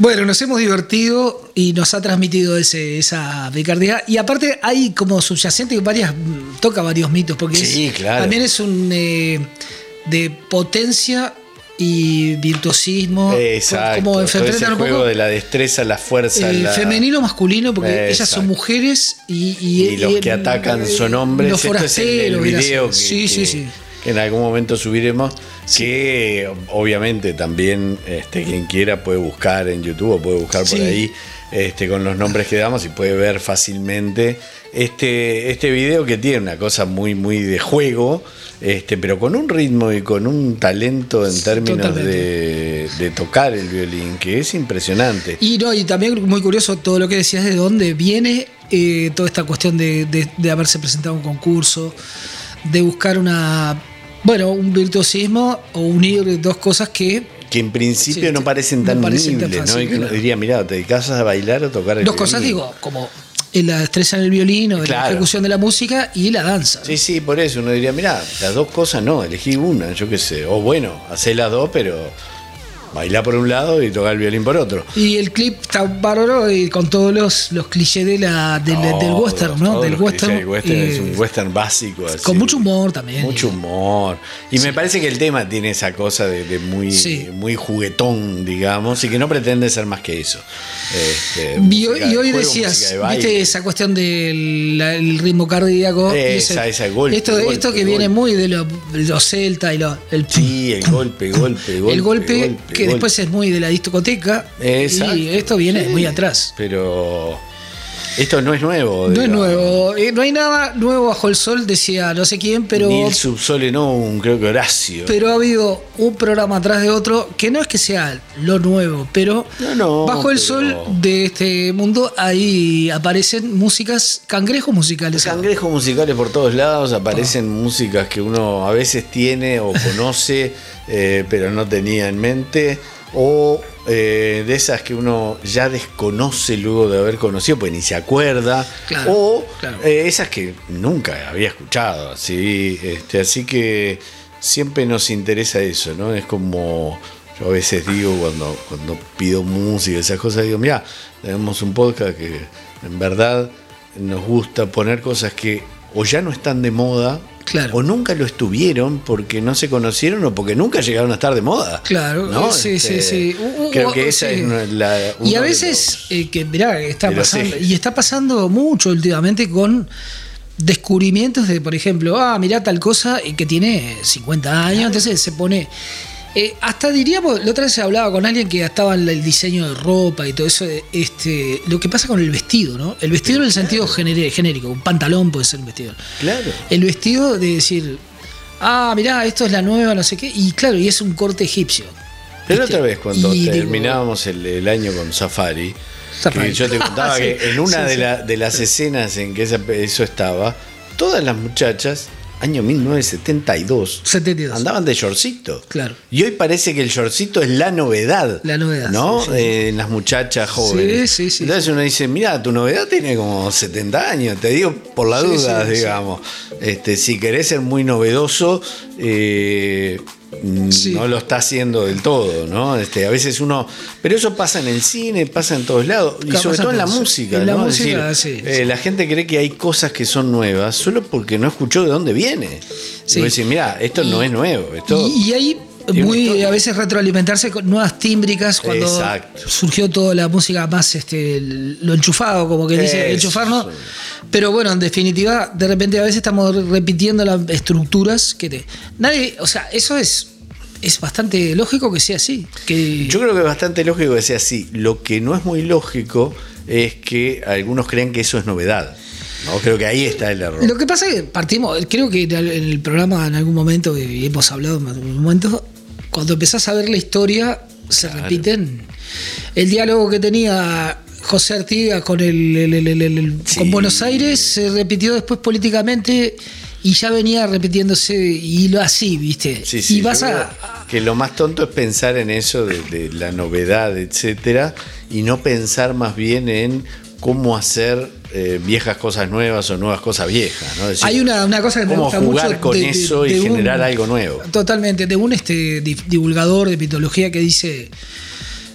Bueno, nos hemos divertido y nos ha transmitido ese, esa picardía. Y aparte hay como subyacente varias, toca varios mitos, porque Sí, es- claro. también es un eh, de potencia y virtuosismo. Exacto. Como todo ese enfrentan un juego poco de la destreza, la fuerza, eh, la- femenino masculino, porque ellas Exacto. son mujeres y, y, y los y- que atacan eh, son hombres. Los Esto es el- el, forasteros. video que, sí, sí, que- sí. que en algún momento subiremos. Que obviamente también este, quien quiera puede buscar en YouTube o puede buscar por Sí. ahí este, con los nombres que damos y puede ver fácilmente este, este video que tiene una cosa muy, muy de juego. Este, pero con un ritmo y con un talento en términos Totalmente. de, de tocar el violín, que es impresionante. Y no, y también muy curioso todo lo que decías de dónde viene eh, toda esta cuestión de, de- de haberse presentado a un concurso, de buscar una, bueno, un virtuosismo o unir dos cosas que Que en principio Sí, no sí, parecen no tan parecen tan unibles, ¿no? fácil, Y que uno claro. diría, mira, ¿te dedicas a bailar o tocar el dos cosas, violín? digo, como la destreza en el violín o en la Claro. ejecución de la música y la danza. Sí, sí, por eso uno diría, mira, las dos cosas no, elegí una, yo qué sé. O bueno, hacé las dos, pero bailar por un lado y tocar el violín por otro. Y el clip está bárbaro y con todos los, los clichés de la, del, Todos, del western, ¿no? todos Del los western. clichés del western eh, es un western básico. Así, con mucho humor también. Mucho humor. Y me parece que el tema tiene esa cosa de, de muy, Sí. muy juguetón, digamos, y que no pretende ser más que eso. Este, Y, música hoy- de y hoy juego, decías, música de baile. viste esa cuestión del la- el ritmo cardíaco. y Esa, esa, el golpe, Esto, golpe, esto que golpe. viene muy de lo- de los celta y lo, el Sí, el golpe, golpe, golpe. el golpe, que golpe. después es muy de la discoteca. Exacto. Y esto viene Sí, muy atrás. Pero esto no es nuevo. No es digamos. nuevo, eh, no hay nada nuevo bajo el sol, decía no sé quién, pero, Ni el subsole no, un, creo que Horacio. pero ha habido un programa atrás de otro que no es que sea lo nuevo, pero No, no, bajo el pero- sol de este mundo ahí aparecen músicas, cangrejos musicales. Cangrejos musicales por todos lados, aparecen músicas que uno a veces tiene o conoce, eh, pero no tenía en mente, o eh, de esas que uno ya desconoce luego de haber conocido, pues ni se acuerda, Claro, o claro. eh, esas que nunca había escuchado, así, este, así que siempre nos interesa eso, ¿no? Es como yo a veces digo cuando, cuando pido música, esas cosas, digo, mira, tenemos un podcast que en verdad nos gusta poner cosas que o ya no están de moda, Claro. o nunca lo estuvieron porque no se conocieron o porque nunca llegaron a estar de moda. Claro, ¿no? sí, sí, Este, sí. Uh, uh, Creo que uh, esa sí. es una- la. Y uno a de veces, los- eh, que mirá, está de los pasando, ejes. y está pasando mucho últimamente con descubrimientos de, por ejemplo, ah, mirá tal cosa y que tiene cincuenta años, entonces se pone. eh, hasta diríamos, la otra vez hablaba con alguien que estaba en el diseño de ropa y todo eso, eh, este, lo que pasa con el vestido, ¿no? El vestido en el sentido genere- genérico, un pantalón puede ser un vestido. Claro. El vestido de decir, ah, mirá, esto es la nueva, no sé qué, y claro, y es un corte egipcio. Pero ¿viste? otra vez, cuando Y digo, terminábamos el, el año con Safari, Safari. que yo te contaba Sí, que en una sí, de, sí. la- de las escenas en que esa- eso estaba, todas las muchachas, año mil novecientos setenta y dos, setenta y dos. andaban de shortcito. Claro. Y hoy parece que el shortcito es la novedad. La novedad, ¿no? sí, sí. Eh, en las muchachas jóvenes. Sí, sí, sí, Entonces uno dice, mira, tu novedad tiene como setenta años. Te digo por la Sí, duda, sí, sí. digamos. Este, si querés ser muy novedoso, eh, Sí. no lo está haciendo del todo, ¿no? Este, a veces uno. Pero eso pasa en el cine, pasa en todos lados. Y Claro, sobre pasa todo en la en todo. música, En la ¿no? música, es decir, sí, eh, sí. la gente cree que hay cosas que son nuevas solo porque no escuchó de dónde viene. Sí. Y vos decís, mira, esto no es nuevo. Esto, Y, y ahí Tiene una muy historia. a veces retroalimentarse con nuevas tímbricas cuando Exacto. surgió toda la música más este lo enchufado, como que dice Eso. enchufarnos. Pero bueno, en definitiva, de repente a veces estamos repitiendo las estructuras que te. Nadie, o sea, eso es. Es bastante lógico que sea así. Que Yo creo que es bastante lógico que sea así. Lo que no es muy lógico es que algunos crean que eso es novedad. No, creo que ahí está el error. Lo que pasa es que partimos, creo que en el programa en algún momento, y hemos hablado en algún momento, cuando empezás a ver la historia, se Claro. repiten. El diálogo que tenía José Artigas con, el, el- el- el- el- Sí. con Buenos Aires se repitió después políticamente y ya venía repitiéndose y lo así, ¿viste? Sí, sí, y vas yo a. creo que lo más tonto es pensar en eso de, de la novedad, etcétera, y no pensar más bien en cómo hacer eh, viejas cosas nuevas o nuevas cosas viejas, ¿no? Es decir, Hay una, una cosa que me cómo gusta jugar mucho con de- de- eso y de un- generar algo nuevo. Totalmente, de un este di- divulgador de mitología que dice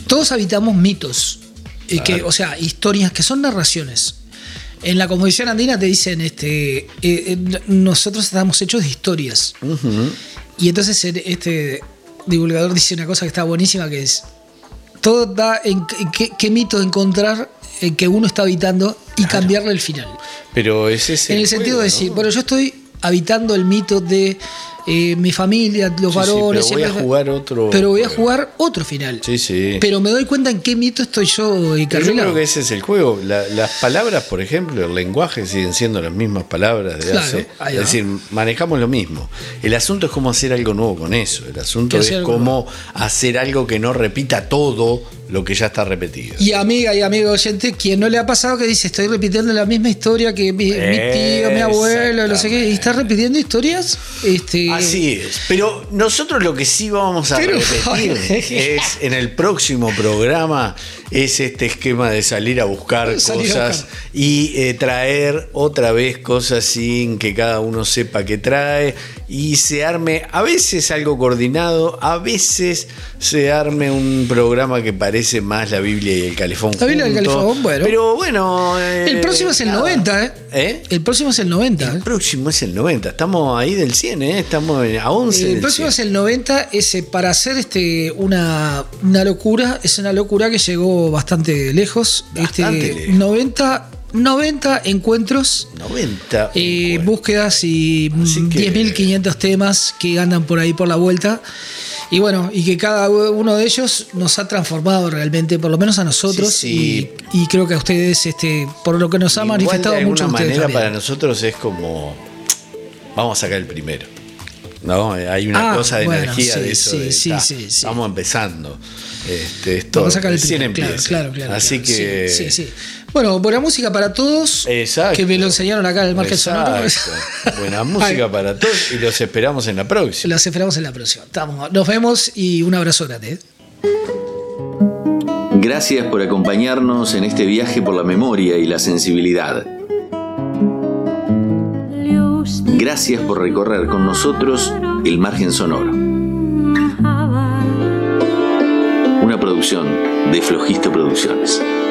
todos habitamos mitos, eh, que, o sea, historias que son narraciones. En la cosmovisión andina te dicen, este, eh, eh, nosotros estamos hechos de historias. Ujú. Y entonces este divulgador dice una cosa que está buenísima, que es, todo da en qué, qué, qué mito encontrar en que uno está habitando y Claro. cambiarle el final. Pero ese es En el sentido de decir, bueno, yo estoy habitando el mito de eh, mi familia, los Sí, sí, varones. pero voy a siempre- jugar otro Pero voy a juego. jugar otro final. Sí, sí. Pero me doy cuenta en qué mito estoy yo Pero yo encarrilado. creo que ese es el juego. La- las palabras, por ejemplo, el lenguaje siguen siendo las mismas palabras de Claro, hace. ahí Es va. decir, manejamos lo mismo. El asunto es cómo hacer algo nuevo con eso. El asunto Que es hacer algo cómo hacer algo que no repita todo lo que ya está repetido. Y amiga y amigo oyente, quien no le ha pasado que dice, estoy repitiendo la misma historia que mi, mi tío, mi abuelo, no sé qué, y está repitiendo historias. Este, Así es. Pero nosotros lo que sí vamos a Pero- repetir es en el próximo programa es este esquema de salir a buscar Salir a cosas buscar. y eh, traer otra vez cosas sin que cada uno sepa qué trae y se arme a veces algo coordinado, a veces se arme un programa que parece más la Biblia y el calefón. La Biblia y el juntos. calefón, bueno. Pero bueno. eh, el próximo es el nada. noventa, ¿eh? ¿Eh? El próximo es el noventa. El ¿eh? próximo es el noventa. Estamos ahí del cien, ¿eh? Estamos a once. El del próximo cien. es el noventa, ese, para hacer este una, una locura, es una locura que llegó bastante lejos. Bastante este, lejos. noventa, noventa encuentros, noventa. eh, Bueno. búsquedas y Así que- diez mil quinientos temas que andan por ahí por la vuelta. Y bueno, y que cada uno de ellos nos ha transformado realmente, por lo menos a nosotros, Sí, sí. Y, y creo que a ustedes, este, por lo que nos ha Igual, manifestado de mucho a alguna ustedes manera también. para nosotros es como vamos a sacar el primero. ¿No? Hay una Ah, cosa de bueno, energía sí, de eso. sí, de, sí, ta, sí, sí. Vamos empezando. Este, esto Vamos a sacar el recién primero, claro, empieza. claro, claro. Así claro. que. Sí, sí, sí. Bueno, buena música para todos. Exacto. Que me lo enseñaron acá en el margen sonoro. Exacto. Buena música para todos y los esperamos en la próxima. Los esperamos en la próxima. Estamos, nos vemos y un abrazo grande. ¿eh? Gracias por acompañarnos en este viaje por la memoria y la sensibilidad. Gracias por recorrer con nosotros el margen sonoro. Una producción de Flojisto Producciones.